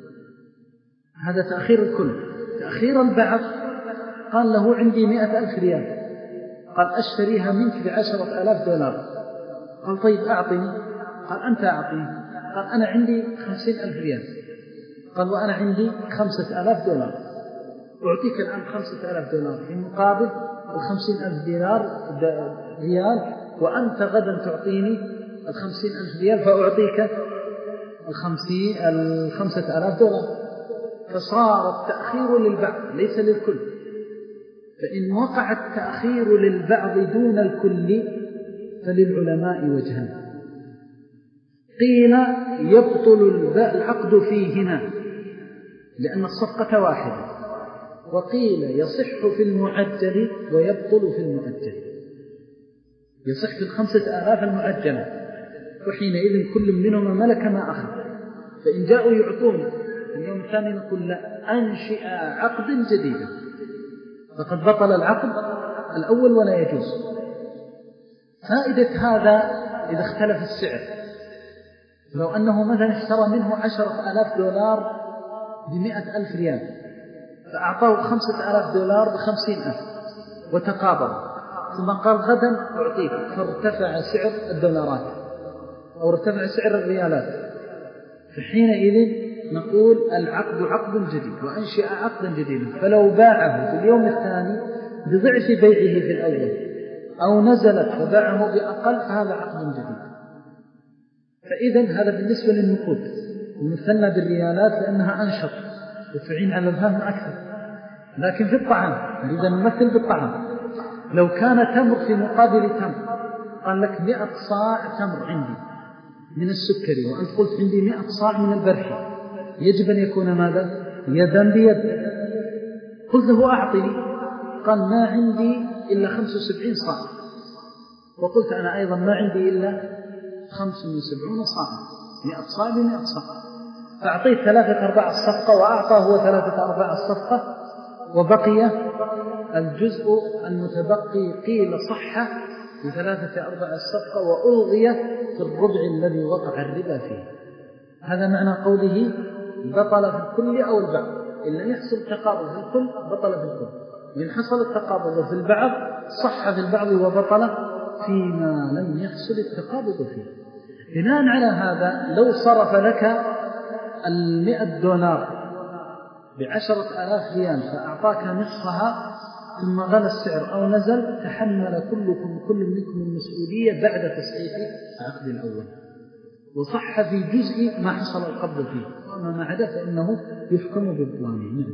هذا تأخير الكل. تأخير البعض قال له عندي مئة ألف ريال، قال أشتريها منك بعشرة آلاف دولار، قال طيب أعطني، قال أنت أعطني، قال أنا عندي خمسين ألف ريال، قال وأنا عندي خمسة آلاف دولار، أعطيك الآن خمسة آلاف دولار في مقابل الخمسين ألف دينار ريال، وأنت غدا تعطيني الخمسين ألف ريال فأعطيك الخمسين الخمسة آلاف دولار. فصار التأخير للبعض ليس للكل. فإن وقع التأخير للبعض دون الكل فللعلماء وجهان، قيل يبطل العقد فيهما لأن الصفقة واحدة، وقيل يصح في المعجل ويبطل في المؤجل. يصح في الخمسة آلاف المؤجلة، وحينئذ كل منهما ملك ما أخذ. فإن جاءوا يعطون اليوم الثاني نقول لا، أنشئ عقد جديدا، فقد بطل العقد الأول ولا يجوز. فائدة هذا إذا اختلف السعر، لو أنه مثلا اشترى منه عشرة آلاف دولار بمئة ألف ريال، فأعطاه خمسة آلاف دولار بخمسين ألف، وتقابض، ثم قال غدا أعطيك، فارتفع سعر الدولارات أو ارتفع سعر الريالات، فحينئذ نقول العقد عقد جديد وأنشئ عقدا جديدا. فلو باعه في اليوم الثاني بضعف بيعه في الأول أو نزلت فباعه بأقل فهذا عقد جديد. فإذا هذا بالنسبة للنقود ومثلنا بالريالات لأنها أنشط وتعين على الفهم أكثر. لكن في الطعام إذا نمثل بالطعام، لو كان تمر في مقابل تمر، قال لك مئة صاع تمر عندي من السكري وأنت قلت عندي مئة صاع من البرحي، يجب أن يكون ماذا؟ يدا بيد. قلت له أعطني، قال ما عندي إلا خمسة وسبعين صاع، وقلت أنا أيضا ما عندي إلا خمسة وسبعين صاع، مئة صاع بمئة صاع، فأعطيت ثلاثة أرباع الصفقة وأعطى هو ثلاثة أرباع الصفقة، وبقي الجزء المتبقي قيل صح بثلاثة أرباع الصفقة وألغي في الربع الذي وقع الربا فيه. هذا معنى قوله بطل في الكل أو البعض. إن لم يحصل التقابض في الكل بطل في الكل، وإن حصل التقابض في البعض صح في البعض وبطل فيما لم يحصل التقابض فيه. بناء على هذا لو صرف لك المئة دولار بعشرة آلاف ريال فأعطاك نصفها ثم غلى السعر أو نزل، تحمل كلكم كل منكم المسؤولية بعد تصحيح عقد الأول، وصح في جزء ما حصل القبض فيه، وما ما عدا فإنه يحكم ببطلانه.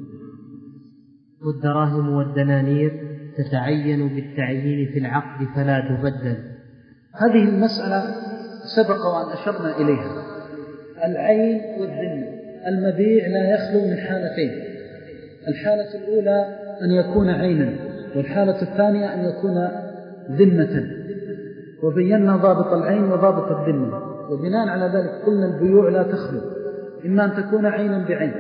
والدراهم والدنانير تتعين بالتعيين في العقد فلا تبدل. هذه المسألة سبق وأن أشرنا إليها. العين والذمة، المبيع لا يخلو من حالتين، الحالة الأولى أن يكون عينا، والحالة الثانية أن يكون ذمة، وبينا ضابط العين وضابط الذمة. وبناء على ذلك قلنا البيوع لا تخلو، إما أن تكون عينا بعين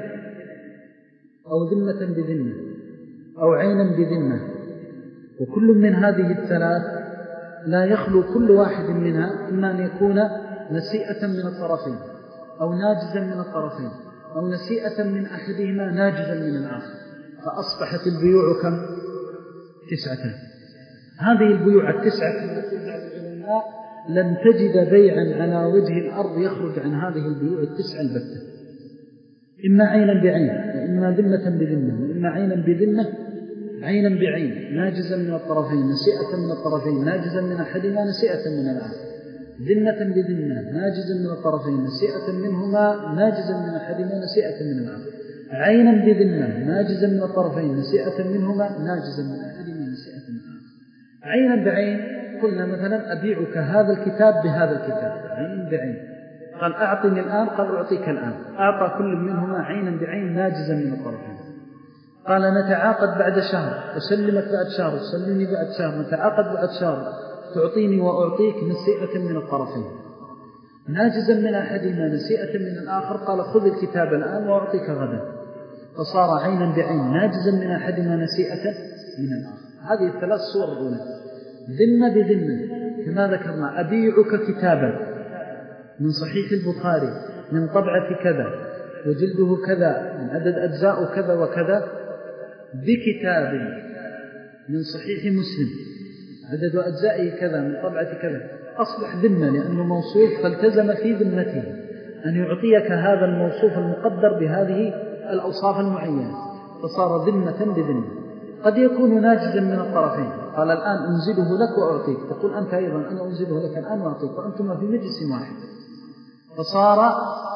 أو ذمة بذمة أو عينا بذمة، وكل من هذه الثلاث لا يخلو كل واحد منها إما أن يكون نسيئة من الطرفين أو ناجزا من الطرفين أو نسيئة من أحدهما ناجزا من الآخر، فأصبحت البيوع كم؟ تسعة. هذه البيوع التسعة كما يقول بعض العلماء لن تجد بيعا على وجه الأرض يخرج عن هذه البيوع التسعة البتة، إما عينا بعين وإما ذمة بذمة وإما عينا بذمة عينا بعين ناجزا من الطرفين نسيئة من الطرفين ناجزا من أحدهما نسيئة من الآخر، ذمة بذمة ناجزا من الطرفين نسيئة منهما ناجزا من أحدهما نسيئة من الآخر، عينا بذمة ناجزا من الطرفين نسيئة منهما ناجزا من أحدهما نسيئة من الآخر. عينا بعين قلنا مثلا أبيعك هذا الكتاب بهذا الكتاب، عين بعين، قال أعطني الآن، قال أعطيك الآن، أعطى كل منهما عينا بعين ناجزا من الطرفين. قال نتعاقد بعد شهر، أسلمك بعد شهر، أسلمني بعد شهر، نتعاقد بعد شهر، تعطيني وأعطيك نسيئة من الطرفين ناجزا من أحدهما نسيئة من الآخر، قال خذ الكتاب الآن وأعطيك غدا، فصار عينا بعين ناجزا من أحدهما نسيئة من الآخر. هذه الثلاث صور الأولى. ذمة بذمة كما ذكرنا، أبيعك كتابا من صحيح البخاري من طبعة كذا وجلده كذا من عدد أجزاء كذا وكذا بكتاب من صحيح مسلم عدد أجزائه كذا من طبعة كذا، أصبح ذمة لأنه موصوف فالتزم في ذمته أن يعطيك هذا الموصوف المقدر بهذه الأوصاف المعينة، فصار ذمة بذمة. قد يكون ناجزا من الطرفين، قال الآن أنزله لك وأعطيك، تقول أنت أيضا أنا أنزله لك الآن وأعطيك، وأنتما في مجلس واحد، فصار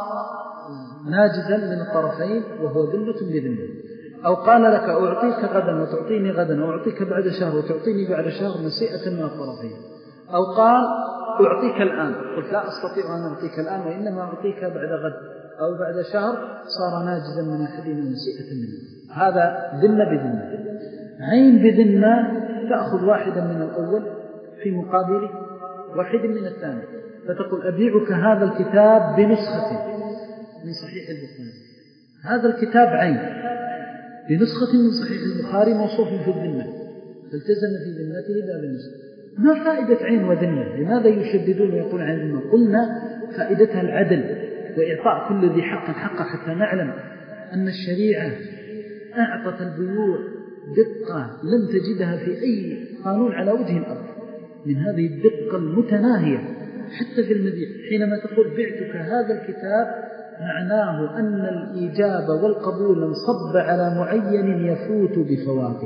ناجزا من الطرفين وهو ذمة بذمة. أو قال لك أعطيك غدا وتعطيني غدا، وأعطيك بعد شهر وتعطيني بعد شهر نسيئة من الطرفين. أو قال أعطيك الآن، قلت لا أستطيع أن أعطيك الآن وإنما أعطيك بعد غد أو بعد شهر، صار ناجزا من أحدهما نسيئة منه. هذا ذمة بذمة. عين بذمة تأخذ واحدا من الأول في مقابل واحد من الثاني، فتقول أبيعك هذا الكتاب بنسخة من صحيح البخاري، هذا الكتاب عين بنسخة من صحيح البخاري موصوف في الذمة، فالتزم في ذمته بهذا النسخة. ما فائدة عين وذمة؟ لماذا يشددون ويقول عين ذمة؟ قلنا فائدتها العدل وإعطاء كل ذي حق حقه، حتى نعلم أن الشريعة أعطت البيوع دقة لم تجدها في أي قانون على وجه الأرض، من هذه الدقة المتناهية حتى في المبيع. حينما تقول بعتك هذا الكتاب معناه أن الإجابة والقبول انصب على معين يفوت بفواته.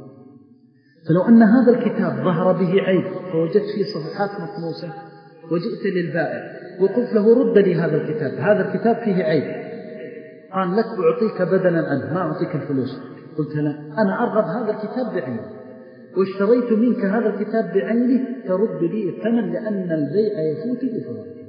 فلو أن هذا الكتاب ظهر به عيب فوجدت فيه صفحات مطموسة وجئت للبائع وقلت له رد لي هذا الكتاب، هذا الكتاب فيه عيب، قال لك أعطيك بدلا عنه ما أعطيك الفلوس، قلت لا أنا أرغب هذا الكتاب بعينه واشتريت منك هذا الكتاب بعينه ترد لي الثمن لأن البيع يفوت بفواته.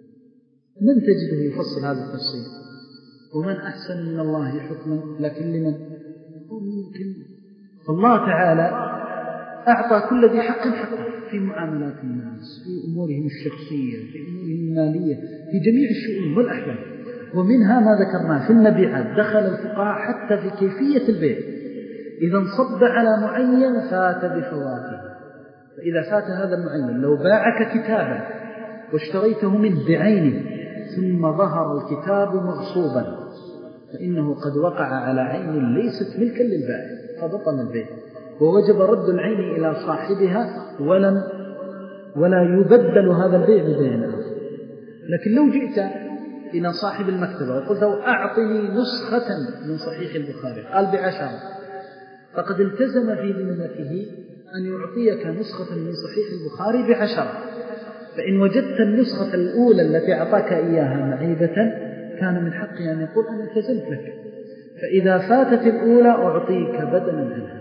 من تجده يفصل هذا التفصيل؟ ومن أحسن من الله حكما لكن لمن ممكن. فالله تعالى أعطى كل ذي حق حقه في معاملات الناس، في أمورهم الشخصية، في أمورهم المالية، في جميع الشؤون والأحوال. ومنها ما ذكرناه في المبيعات دخل الفقهاء حتى في كيفية البيع، إذا انصب على معين فات بفواته. فإذا فات هذا المعين لو باعك كتابا واشتريته منه بعينه ثم ظهر الكتاب مغصوبا فإنه قد وقع على عين ليست ملكا للبائع فبطل البيع، ووجب رد العين إلى صاحبها ولم ولا يبدل هذا البيع ببيع آخر. لكن لو جئت إلى صاحب المكتبة وقلت له أعطني نسخة من صحيح البخاري قال بعشرة، فقد التزم في ذمته أن يعطيك نسخة من صحيح البخاري بعشرة، فإن وجدت النسخة الأولى التي أعطاك إياها معيبة كان من حقي أن يقول أنا التزمت لك، فإذا فاتت الأولى أعطيك بدلا عنها.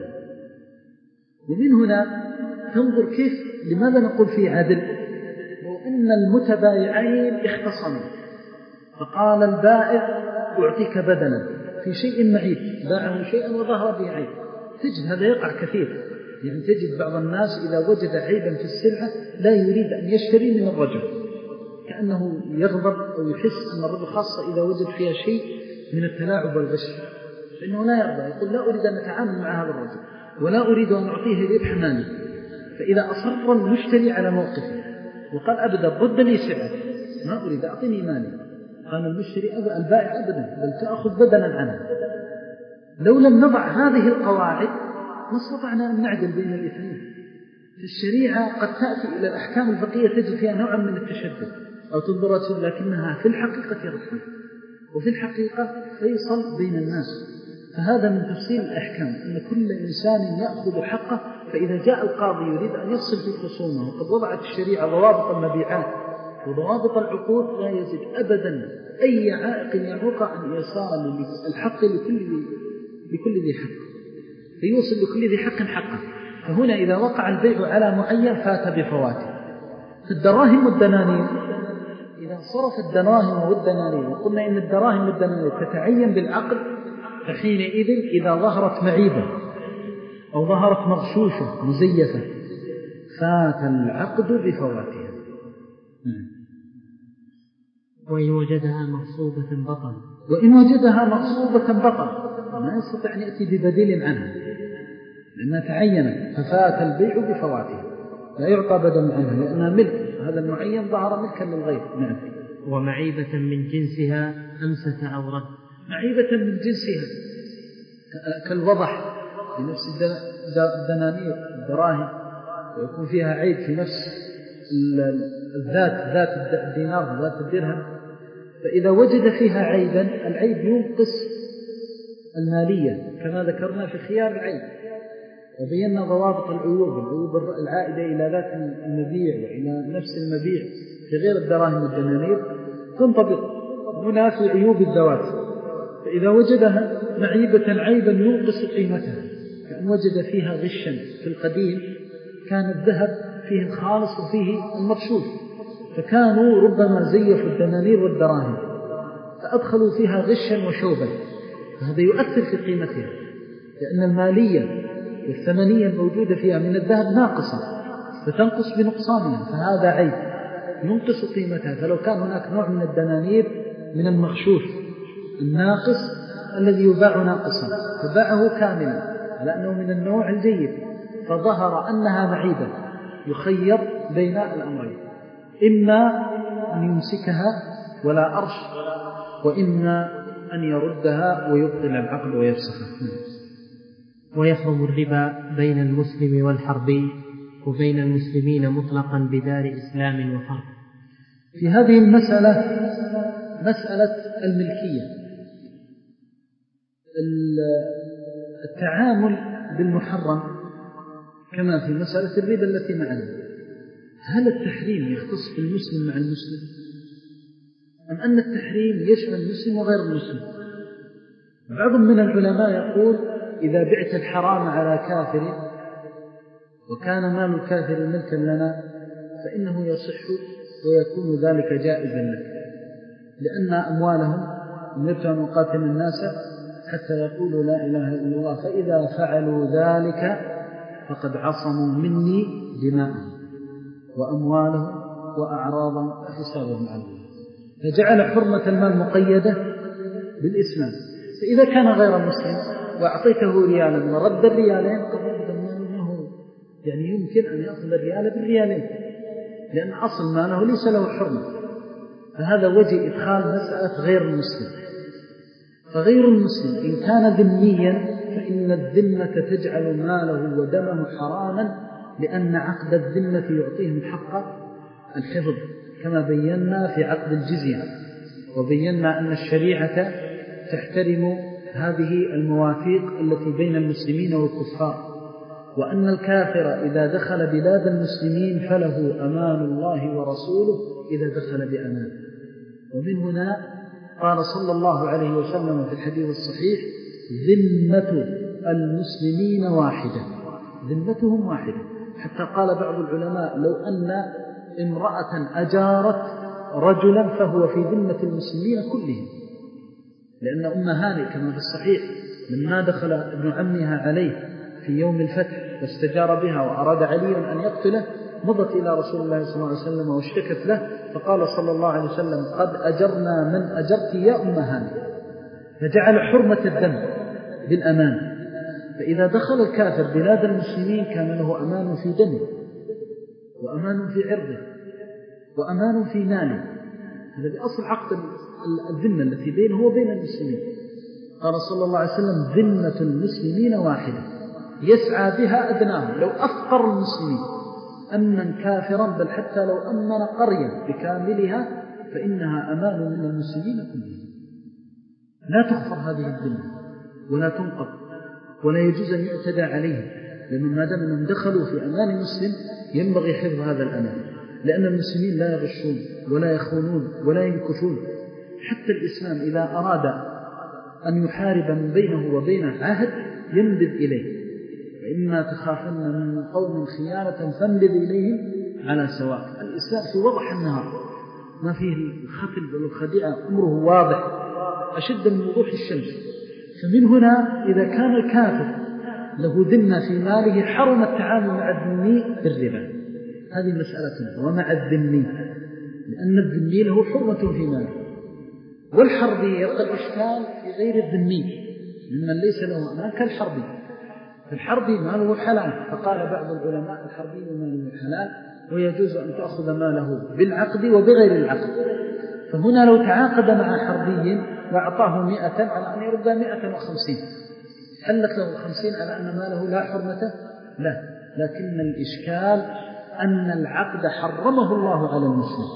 ومن هنا تنظر كيف لماذا نقول في عدل، وأن المتبايعين اختصموا فقال البائع أعطيك بدلا في شيء معيب، باعه شيئا وظهر به عيب. تجد هذا يقع كثير، يعني تجد بعض الناس إذا وجد عيبا في السلعة لا يريد أن يشتري من الرجل، كأنه يغضب أو يحس أن الرجل خاصة إذا وجد فيها شيء من التلاعب والغش فإنه لا يرضى، يقول لا أريد أن أتعامل مع هذا الرجل ولا أريد أن أعطيه ربح مالي. فإذا أصر المشتري على موقفه وقال أبدا رد لي سعر ما أريد أعطيني مالي، قال المشتري أبدا البائع أبدا بل تأخذ بدلا عنه. لو لم نضع هذه القواعد ما استطعنا أن نعدل بين الاثنين. الشريعة قد تأتي إلى الأحكام الفقهية تجد فيها نوعا من التشدد أو تنظر لكنها في الحقيقة رحمة وفي الحقيقة فيصل بين الناس. فهذا من تفصيل الأحكام أن كل إنسان يأخذ حقه. فإذا جاء القاضي يريد أن يفصل في الخصومة وقد وضعت الشريعة ضوابط المبيعات وضوابط العقود لا يجد أبدا أي عائق يعوق عن إيصال الحق لكل لكل ذي حق فيوصل لكل ذي حق حقه. فهنا إذا وقع البيع على معين فات بفواته. في الدراهم والدنانير إذا صرف الدراهم والدنانير وقلنا إن الدراهم والدنانير تتعين بالعقل فحينئذ إذا ظهرت معيبة أو ظهرت مغشوشة مزيفة فات العقد بفواتها. وإن وجدها مغصوبة بطل وإن وجدها مغصوبة بطل ما يستطيع أن يأتي ببديل عنها لأنها تعينت ففات البيع بفواتها لا يعطى بدل عنها لأنها ملك هذا المعين ظهر ملكا للغير. نعم. ومعيبة من جنسها أمسك أو رد. معيبة من جنسها كالوضح بنفس الدنانير الدراهم ويكون فيها عيب في نفس الذات ذات الدينار ذات الدرهم، فإذا وجد فيها عيبا العيب ينقص المالية كما ذكرنا في خيار العيب وبينا ضوابط العيوب العيوب العائدة إلى ذات المبيع وإلى نفس المبيع في غير الدراهم والدنانير تنطبق هنا في عيوب الذوات. فإذا وجدها معيبة عيبا ينقص قيمتها كأن وجد فيها غشا في القديم كان الذهب فيه الخالص وفيه المرشوش فكانوا ربما زيفوا الدنانير والدراهم فأدخلوا فيها غشا وشوبا فهذا يؤثر في قيمتها لأن المالية والثمنية الموجودة فيها من الذهب ناقصة فتنقص بنقصانها فهذا عيب ينقص قيمتها. فلو كان هناك نوع من الدنانير من المغشوش الناقص الذي يباع ناقصا فباعه كاملا على أنه من النوع الجيد فظهر أنها معيبة يخير بين الأمرين إما أن يمسكها ولا أرش وإما أن يردها ويبطل العقد ويفسخه. ويحرم الربا بين المسلم والحربي وبين المسلمين مطلقا بدار إسلام وحرب. في هذه المسألة مسألة الملكية، التعامل بالمحرم كما في مسألة الربا التي معنا، هل التحريم يختص بالمسلم مع المسلم أم أن التحريم يشمل المسلم وغير المسلم؟ بعض من العلماء يقول إذا بعت الحرام على كافر وكان مال الكافر ملكا لنا فإنه يصح ويكون ذلك جائزا لك، لأن أموالهم أمرت أن أقاتل الناس حتى يقولوا لا إله إلا الله، فإذا فعلوا ذلك فقد عصموا مني دماءهم وأموالهم وأعراضهم وحسابهم عليهم، فجعل حرمة المال مقيدة بالإسلام. فإذا كان غير مسلم وأعطيته ريالا ورد الريالين فقد ماله يعني يمكن أن يأخذ الريال بالريالين، لأن أصل ماله ليس له حرمة. فهذا وجه إدخال مسألة غير المسلم. فغير المسلم إن كان ذميا فإن الذمة تجعل ماله ودمه حراما، لأن عقد الذمة يعطيهم حق الحفظ كما بينا في عقد الجزية، وبينا أن الشريعة تحترم هذه المواثيق التي بين المسلمين والكفار، وأن الكافر إذا دخل بلاد المسلمين فله أمان الله ورسوله إذا دخل بأمان. ومن هنا قال صلى الله عليه وسلم في الحديث الصحيح: ذمة المسلمين واحدة، ذمتهم واحدة. حتى قال بعض العلماء لو أن امرأة أجارت رجلا فهو في ذمة المسلمين كلهم، لأن أم هانئ كما في الصحيح لما دخل ابن عمها عليه في يوم الفتح واستجار بها وأراد علي أن يقتله مضت إلى رسول الله صلى الله عليه وسلم واشتكت له، فقال صلى الله عليه وسلم: قد أجرنا من أجرت يا أم هانئ، فجعل حرمة الدم بالأمان. فإذا دخل الكافر بلاد المسلمين كان له أمان في دمه وأمان في عرضه وأمان في ماله. هذا بأصل عقد الذمة التي بينه وبين المسلمين. قال صلى الله عليه وسلم: ذمة المسلمين واحدة يسعى بها أدناهم. لو أفقر المسلمين أمن كافرا، بل حتى لو أمن قرية بكاملها فإنها أمان من المسلمين كلهم. لا تغفر هذه الذمة ولا تنقض ولا يجوز أن يعتدى عليهم، لأن ما دام أنهم دخلوا في أمان مسلم ينبغي حفظ هذا الأمان، لأن المسلمين لا يغشون ولا يخونون ولا ينكثون. حتى الإسلام إذا أراد أن يحارب من بينه وبينه عهد ينبذ إليه، وإما تخافن من قوم خيانة فانبذ إليهم على سواء. الإسلام في وضح النهار، ما فيه الختل والخديعة، أمره واضح أشد من وضوح الشمس. فمن هنا إذا كان الكافر له ذمة في ماله حرم التعامل مع الذمي بالربا، هذه مسألة. ومع الذمي لأن الذمي له حرمة في ماله، والحربي يبقى الإشكال في غير الذمي ممن ليس له أمان كالحربي. الحربي ماله حلال، فقال بعض العلماء الحربي ماله حلال ويجوز أن تأخذ ماله بالعقد وبغير العقد. فهنا لو تعاقد مع حربي وأعطاه مئة على أن يرد مئة وخمسين، حلت له خمسين على أن ماله لا حرمة لا، لكن الإشكال أن العقد حرمه الله على المسلم.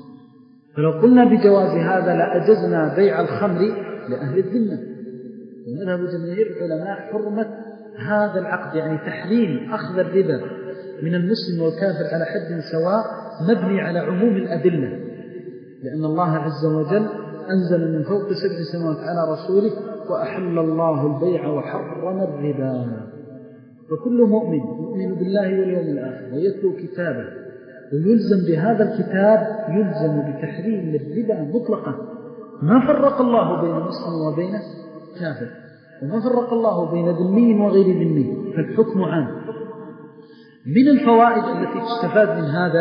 فلو قلنا بجواز هذا لأجزنا بيع الخمر لأهل الذمة. ومذهب جماهير العلماء حرمة هذا العقد، يعني تحريم أخذ الربا من المسلم والكافر على حد سواء، مبني على عموم الأدلة، لأن الله عز وجل أنزل من فوق سبع سماوات على رسوله: وأحل الله البيع وحرم الربا. فكل مؤمن يؤمن بالله واليوم الآخر ويتلو كتابه ويلزم بهذا الكتاب يلزم بتحريم الربا مطلقا. ما فرق الله بين مسلم وبين كافر، وما فرق الله بين ذمي وغير ذمي، فالحكم عام. من الفوائد التي تستفاد من هذا،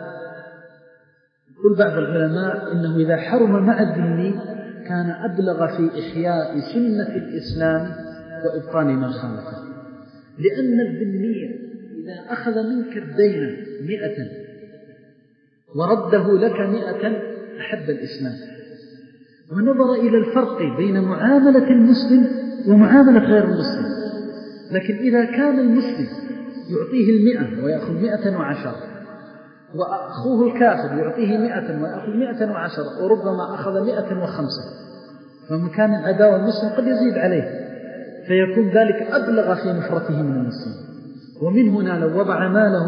يقول بعض العلماء إنه إذا حرم مع الذمي كان أبلغ في إحياء سنة الإسلام وإبطال ما خالفه، لأن الذمي إذا أخذ منك الدين مئة ورده لك مئة أحب الإسلام، ونظر إلى الفرق بين معاملة المسلم ومعاملة غير المسلم، لكن إذا كان المسلم يعطيه المئة ويأخذ مئة وعشرة، وأخوه الكافر يعطيه مئة ويأخذ مئة وعشرة، وربما أخذ مئة وخمسة، فمكان العداوة المسلم قد يزيد عليه، فيكون ذلك أبلغ في نفرته من المسلم. ومن هنا لو وضع ماله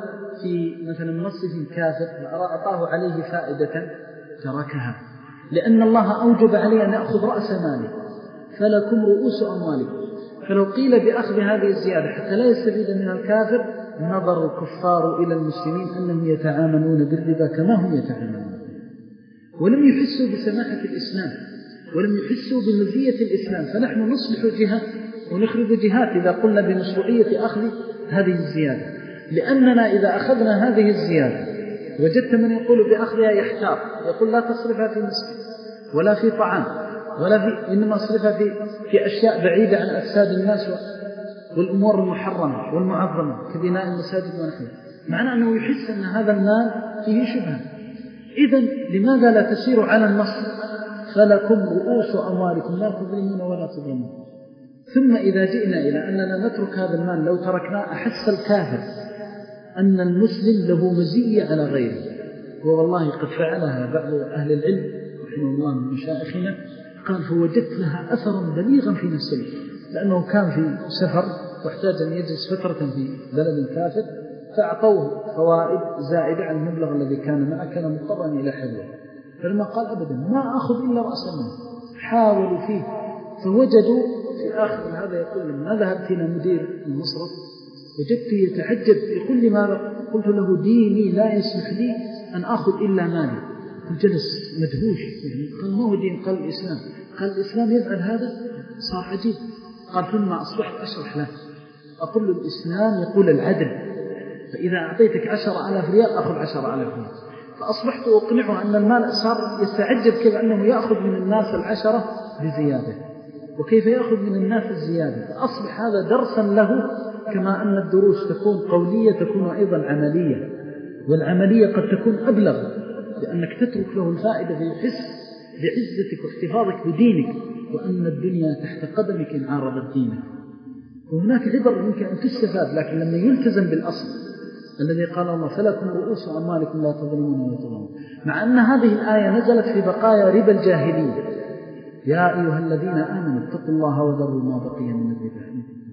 في مثلا مصرف كافر وأعطاه عليه فائدة تركها، لأن الله أوجب عليه أن يأخذ رأس ماله، فلكم رؤوس أموالكم. فلو قيل بأخذ هذه الزيادة حتى لا يستفيد منها الكافر، نظر الكفار إلى المسلمين أنهم يتعاملون بالربا كما هم يتعاملون، ولم يحسوا بسماحة الإسلام، ولم يحسوا بمزية الإسلام. فنحن نصلح جهة ونخرج جهات إذا قلنا بمشروعية أخذ هذه الزيادة، لأننا إذا أخذنا هذه الزيادة وجدت من يقول بأخذها يحتار، يقول لا تصرفها في مسكن ولا في طعام ولا في، إنما أصرفها في, في أشياء بعيدة عن أفساد الناس والأمور المحرمة والمعظمة كبناء المساجد ونحوها، معنى أنه يحس أن هذا المال فيه شبهة. إذن لماذا لا تسير على النص فلكم رؤوس أموالكم لا تظلمون ولا تظلمون؟ ثم إذا جئنا إلى أننا نترك هذا المال لو تركناه أحس الكافر أن المسلم له مزية على غيره، والله قد فعلها بعض أهل العلم رحمه الله من مشايخنا، قال فوجدت لها أثرا بليغا في نفسه، لأنه كان في سفر واحتاج أن يجلس فترة في بلد كافر، فأعطوه فوائد زائدة عن المبلغ الذي كان معه، كان مضطرا إلى حذوه، فلما قال أبدا ما أخذ إلا رأس المال، حاولوا فيه فوجدوا في آخر هذا يقول لما ذهبت إلى مدير المصرف وجدت يتعجب، يقول لي ماذا؟ قلت له ديني لا يسمح لي أن أخذ إلا مالي. جلس مدهوش، قال ما هو دين؟ قال الإسلام. قال الإسلام يفعل هذا؟ صار عجيب. قال ثم أصبحت أشرح له، أقول له الإسلام يقول العدل، فإذا أعطيتك عشر آلاف ريال أخذ عشر آلاف ريال. فأصبحت أقنعه أن المال صار يستعجب كيف أنه يأخذ من الناس العشرة بزيادة وكيف يأخذ من الناس الزيادة، فأصبح هذا درسا له، كما أن الدروس تكون قولية تكون أيضا عملية، والعملية قد تكون أبلغ، لأنك تترك له الفائدة فيحس بعزتك واحتفاظك بدينك، وأن الدنيا تحت قدمك إن عارضت دينك. وهناك عبر يمكن أن تستفاد، لكن لما يلتزم بالأصل الذي قال الله فلكم رؤوس أموالكم لا تظلمون ولا تظلمون، مع أن هذه الآية نزلت في بقايا ربا الجاهلية، يا أيها الذين آمنوا اتقوا الله وذروا ما بقي من الربا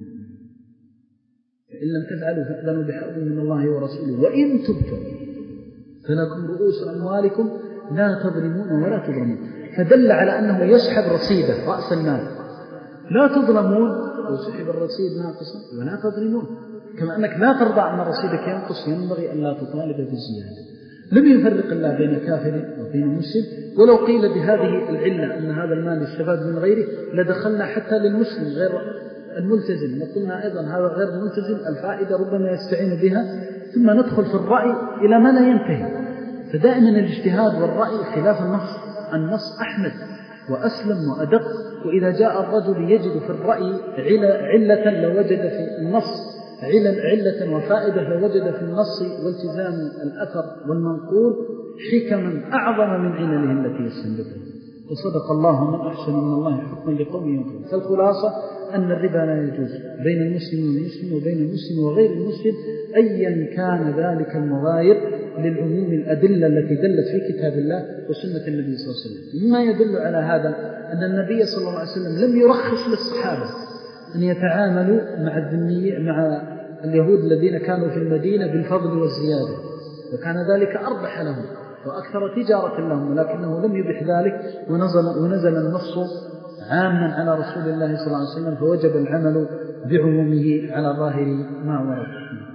إن لم تفعلوا فأذنوا بحرب من الله ورسوله وإن تبتم فلكم رؤوس أموالكم لا تظلمون ولا تظلمون. فدل على أنه يسحب رصيده رأس المال، لا تظلمون وسحب الرصيد ناقصا ولا تظلمون، كما أنك لا ترضى أن رصيدك ينقص، ينبغي أن لا تطالب بالزيادة. لم يفرق الله بين كافر وبين مسلم، ولو قيل بهذه العلة أن هذا المال يستفاد من غيره لدخلنا حتى للمسلم غير الملتزم، وقلنا أيضا هذا غير الملتزم الفائدة ربما يستعين بها، ثم ندخل في الرأي إلى ما لا ينتهي. فدائما الاجتهاد والرأي خلاف النص، النص أحمد وأسلم وأدق. وإذا جاء الرجل يجد في الرأي علة لوجد في النص علة, علة وفائدة فوجد في النص والتزام الأثر والمنقول حكما أعظم من علله التي يستنبطها. وصدق الله من أحسن من الله حكما لقوم ينقل. فالخلاصة أن الربا لا يجوز بين المسلم والمسلم وبين المسلم وغير المسلم، أيا كان ذلك المغاير للعموم الأدلة التي دلت في كتاب الله وسنة النبي صلى الله عليه وسلم. مما يدل على هذا أن النبي صلى الله عليه وسلم لم يرخص للصحابة أن يتعاملوا مع الذمية مع اليهود الذين كانوا في المدينة بالفضل والزيادة، وكان ذلك أربح لهم وأكثر تجارة لهم، ولكنه لم يبح ذلك، ونزل, ونزل النص عاما على رسول الله صلى الله عليه وسلم، فوجب العمل بعمومه على ظاهر ما ورد.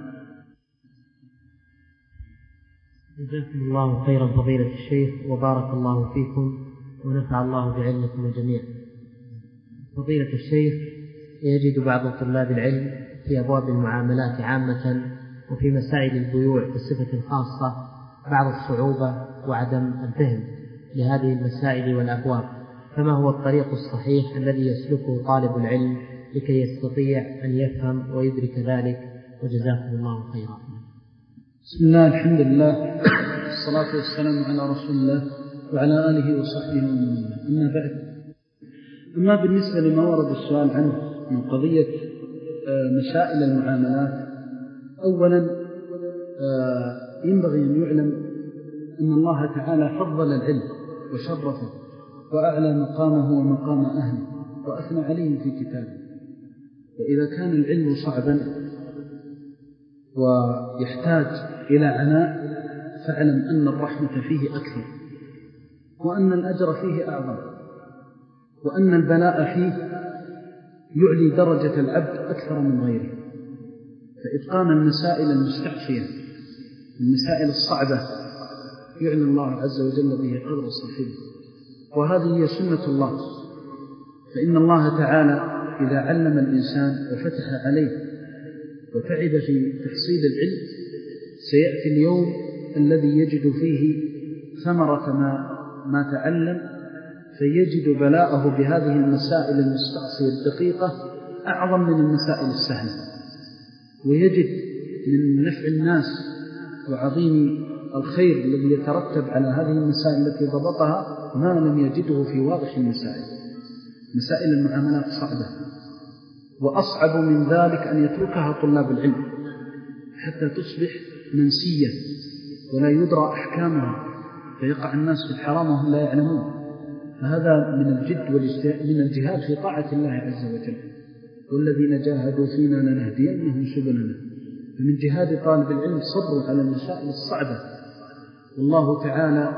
جزاكم الله خيرا فضيلة الشيخ، وبارك الله فيكم ونفع الله بعلمكم جميعا. فضيلة الشيخ، يجد بعض طلاب العلم في أبواب المعاملات عامة وفي مسائل البيوع بصفة خاصة بعض الصعوبة وعدم الفهم لهذه المسائل والأبواب، فما هو الطريق الصحيح الذي يسلكه طالب العلم لكي يستطيع أن يفهم ويدرك ذلك؟ وجزاكم الله خيرا. بسم الله، الحمد لله، الصلاة والسلام على رسول الله وعلى آله وصحبه ومن والاه. أما بعد، أما بالنسبة لما ورد السؤال عنه من قضية مسائل المعاملات. أولا ينبغي أن يعلم أن الله تعالى فضل العلم وشرفه وأعلى مقامه ومقام أهله وأثنى عليه في كتابه. وإذا كان العلم صعبا ويحتاج إلى عناء فاعلم أن الرحمة فيه أكثر، وأن الأجر فيه أعظم، وأن البلاء فيه يعلي درجة العبد أكثر من غيره. فإتقان المسائل المستعفية المسائل الصعبة يعلي الله عز وجل به قدر صاحبه، وهذه هي سنة الله. فإن الله تعالى إذا علم الإنسان وفتح عليه وتعب في تحصيل العلم سيأتي اليوم الذي يجد فيه ثمرة ما, ما تعلم، فيجد بلاءه بهذه المسائل المستعصية الدقيقة أعظم من المسائل السهلة، ويجد من نفع الناس وعظيم الخير الذي يترتب على هذه المسائل التي ضبطها ما لم يجده في واضح المسائل. مسائل المعاملات صعبة، وأصعب من ذلك أن يتركها طلاب العلم حتى تصبح منسية ولا يدرى أحكامها، فيقع الناس في الحرام وهم لا يعلمون. فهذا من الجد من الجهاد في طاعة الله عز وجل، والذين جاهدوا فينا لنهدينهم سبلنا. فمن جهاد طالب العلم صبر على المسائل الصعبة. والله تعالى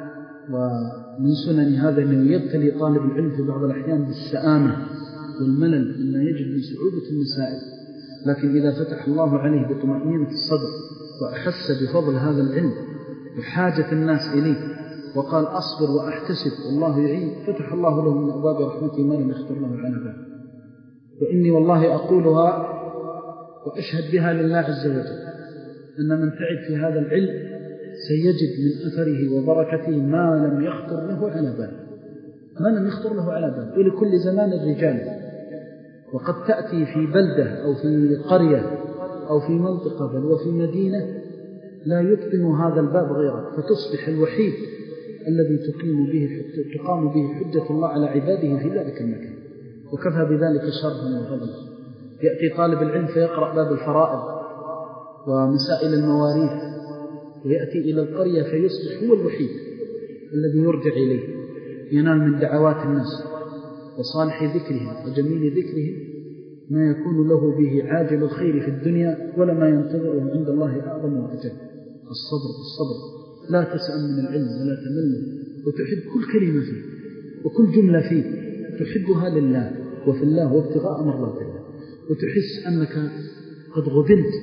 ومن سنن هذا أنه يبتلي طالب العلم في بعض الأحيان بالسآمة والملل مما يجد من صعوبة المسائل، لكن إذا فتح الله عليه بطمأنينة الصدر وأحس بفضل هذا العلم وحاجة الناس إليه وقال أصبر وأحتسب والله يعين، فتح الله له من أبواب رحمته ما لم يخطر له على بال. وإني والله أقولها وأشهد بها لله عز وجل أن من تعب في هذا العلم سيجد من أثره وبركته ما لم يخطر له على بال، ما لم يخطر له على بال. ولكل زمان الرجال، وقد تأتي في بلدة أو في قرية أو في منطقة بل وفي مدينة لا يتقن هذا الباب غيرك، فتصبح الوحيد الذي تقيم به تقام به حجة الله على عباده في ذلك المكان، وكفى بذلك شرفا وفضلا. يأتي طالب العلم فيقرأ باب الفرائض ومسائل المواريث، ويأتي إلى القرية فيصبح هو الوحيد الذي يرجع إليه، ينال من دعوات الناس وصالح ذكرهم وجميل ذكرهم ما يكون له به عاجل الخير في الدنيا ولا ما ينتظره عند الله أعظم وأجل. الصبر الصبر، لا تسأم من العلم ولا تمل، وتحب كل كلمة فيه وكل جملة فيه تحبها لله وفي الله وابتغاء مرضات الله، وتحس أنك قد غبنت.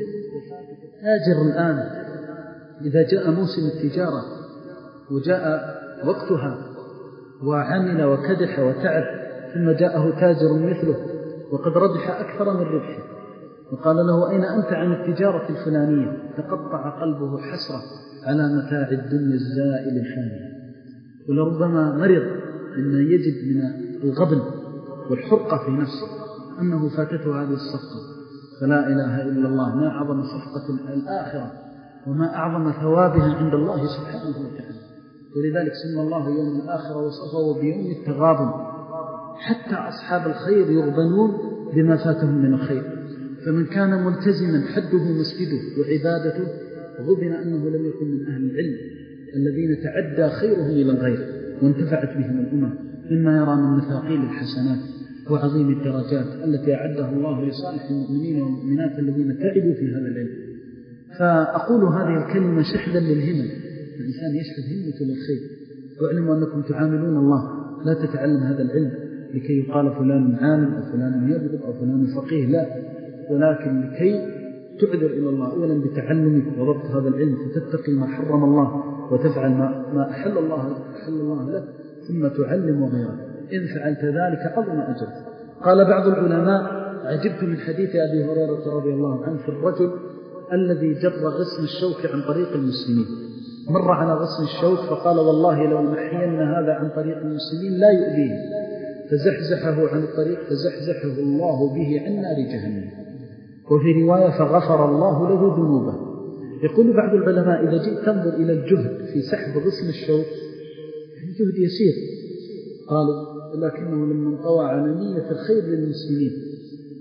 تاجر الآن إذا جاء موسم التجارة وجاء وقتها وعمل وكدح وتعب ثم جاءه تاجر مثله وقد ربح أكثر من ربحه وقال له أين أنت عن التجارة الفلانية، تقطع قلبه حسرة على متاع الدنيا الزائل الحاني. ولربما مرض مما يجد من الغبن والحرقة في نفسه أنه فاتته هذه الصفقة. فلا إله إلا الله، ما أعظم صفقة الآخرة وما أعظم ثوابها عند الله سبحانه وتعالى. ولذلك سمى الله يوم الآخرة وصفه بيوم التغابن، حتى أصحاب الخير يغبنون بما فاتهم من الخير. فمن كان ملتزما حده مسجده وعبادته غبن أنه لم يكن من أهل العلم الذين تعدى خيرهم إلى الغير وانتفعت بهم الأمم، مما يرى من مثاقيل الحسنات وعظيم الدرجات التي أعدها الله لصالح المؤمنين والمؤمنات الذين تعبوا في هذا العلم. فأقول هذه الكلمة شحذا للهمم، الإنسان يشحذ همته للخير. واعلموا أنكم تعاملون الله، لا تتعلم هذا العلم لكي يقال فلان عالم أو فلان يبلغ أو فلان فقيه، لا، ولكن لكي تعذر إلى الله أولا بتعلمك وضبط هذا العلم فتتقي ما حرم الله وتفعل ما, ما أحل الله أحل الله لك، ثم تعلم غيرك. إن فعلت ذلك عظم أجر. قال بعض العلماء: عجبت من حديث أبي هريرة رضي الله عنه في الرجل الذي جر غصن الشوك عن طريق المسلمين. مر على غصن الشوك فقال: والله لو نحين هذا عن طريق المسلمين لا يؤذيه، فزحزحه عن الطريق فزحزحه الله به عن نار جهنم. وفي رواية: فغفر الله له ذنوبه. يقول بعض العلماء: إذا جئت تنظر إلى الجهد في سحب غصن الشوك الجهد يسير، قالوا: لكنه لما انطوى على نية الخير للمسلمين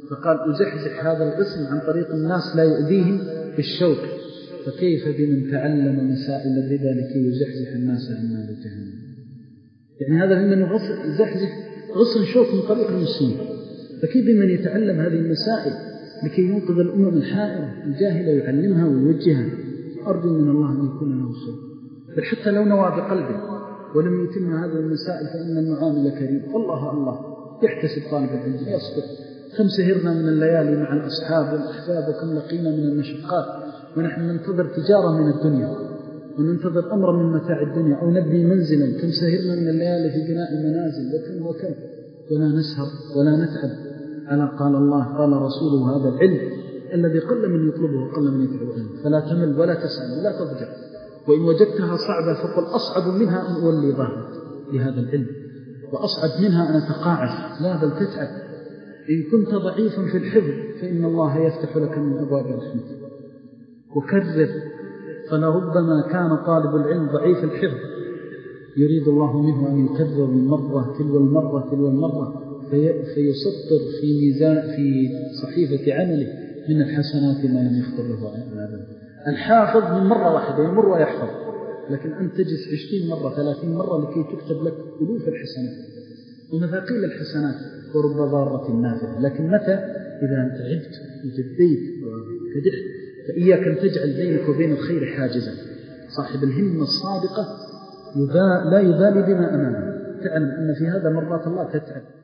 فقال أزحزح هذا القسم عن طريق الناس لا يؤذيهم بالشوك، فكيف بمن تعلم مسائل الربا لكي يزحزح الناس عن نار جهنم؟ يعني هذا ممن يزحزح غصن شوك من طريق المسلمين، فكيف بمن يتعلم هذه المسائل لكي ينقذ الأمم الحائرة الجاهلة يعلمها ويوجهها؟ أرجو من الله أن يكون له خير. بل حتى لو نوى بقلبه ولم يتم هذه المسائل فإن المعامل كريم. الله الله يحتسب طالب العلم يصبر. كم سهرنا من الليالي مع الأصحاب والأحباب، وكم لقينا من المشقات ونحن ننتظر تجارة من الدنيا وننتظر أمر من متاع الدنيا أو نبني منزلا. كم سهرنا من الليالي في بناء المنازل وكم وكم، ولا نسهر ولا نتعب على قال الله قال رسوله هذا العلم الذي قل من يطلبه وقل من يتعب عنه. فلا تمل ولا تسأل ولا تضجع، وإن وجدتها صعبة فقل أصعب منها أن أولي ظهري لهذا العلم، وأصعب منها أن أتقاعس. لا بل تتعب. إن كنت ضعيفا في الحفظ فإن الله يفتح لك من أبواب رحمته. وكرر، فلربما كان طالب العلم ضعيف الحفظ يريد الله منه أن يكرر المرة تلو المرة تلو المرة في فيسطر في ميزان في صحيفة عمله من الحسنات ما لم يخطر له أبدا. الحافظ من مرة واحدة يمر ويحفظ، لكن أنت تجلس عشرين مرة ثلاثين مرة لكي تكتب لك ألوف الحسنات ومثاقيل الحسنات ورب ضارة نافعة. لكن متى؟ إذا أنت عبت وجديت وكدحت، فإياك أن تجعل بينك وبين الخير حاجزا. صاحب الهمة الصادقة لا يبالي بما أمامه، تعلم أن في هذا مرات الله تتعب.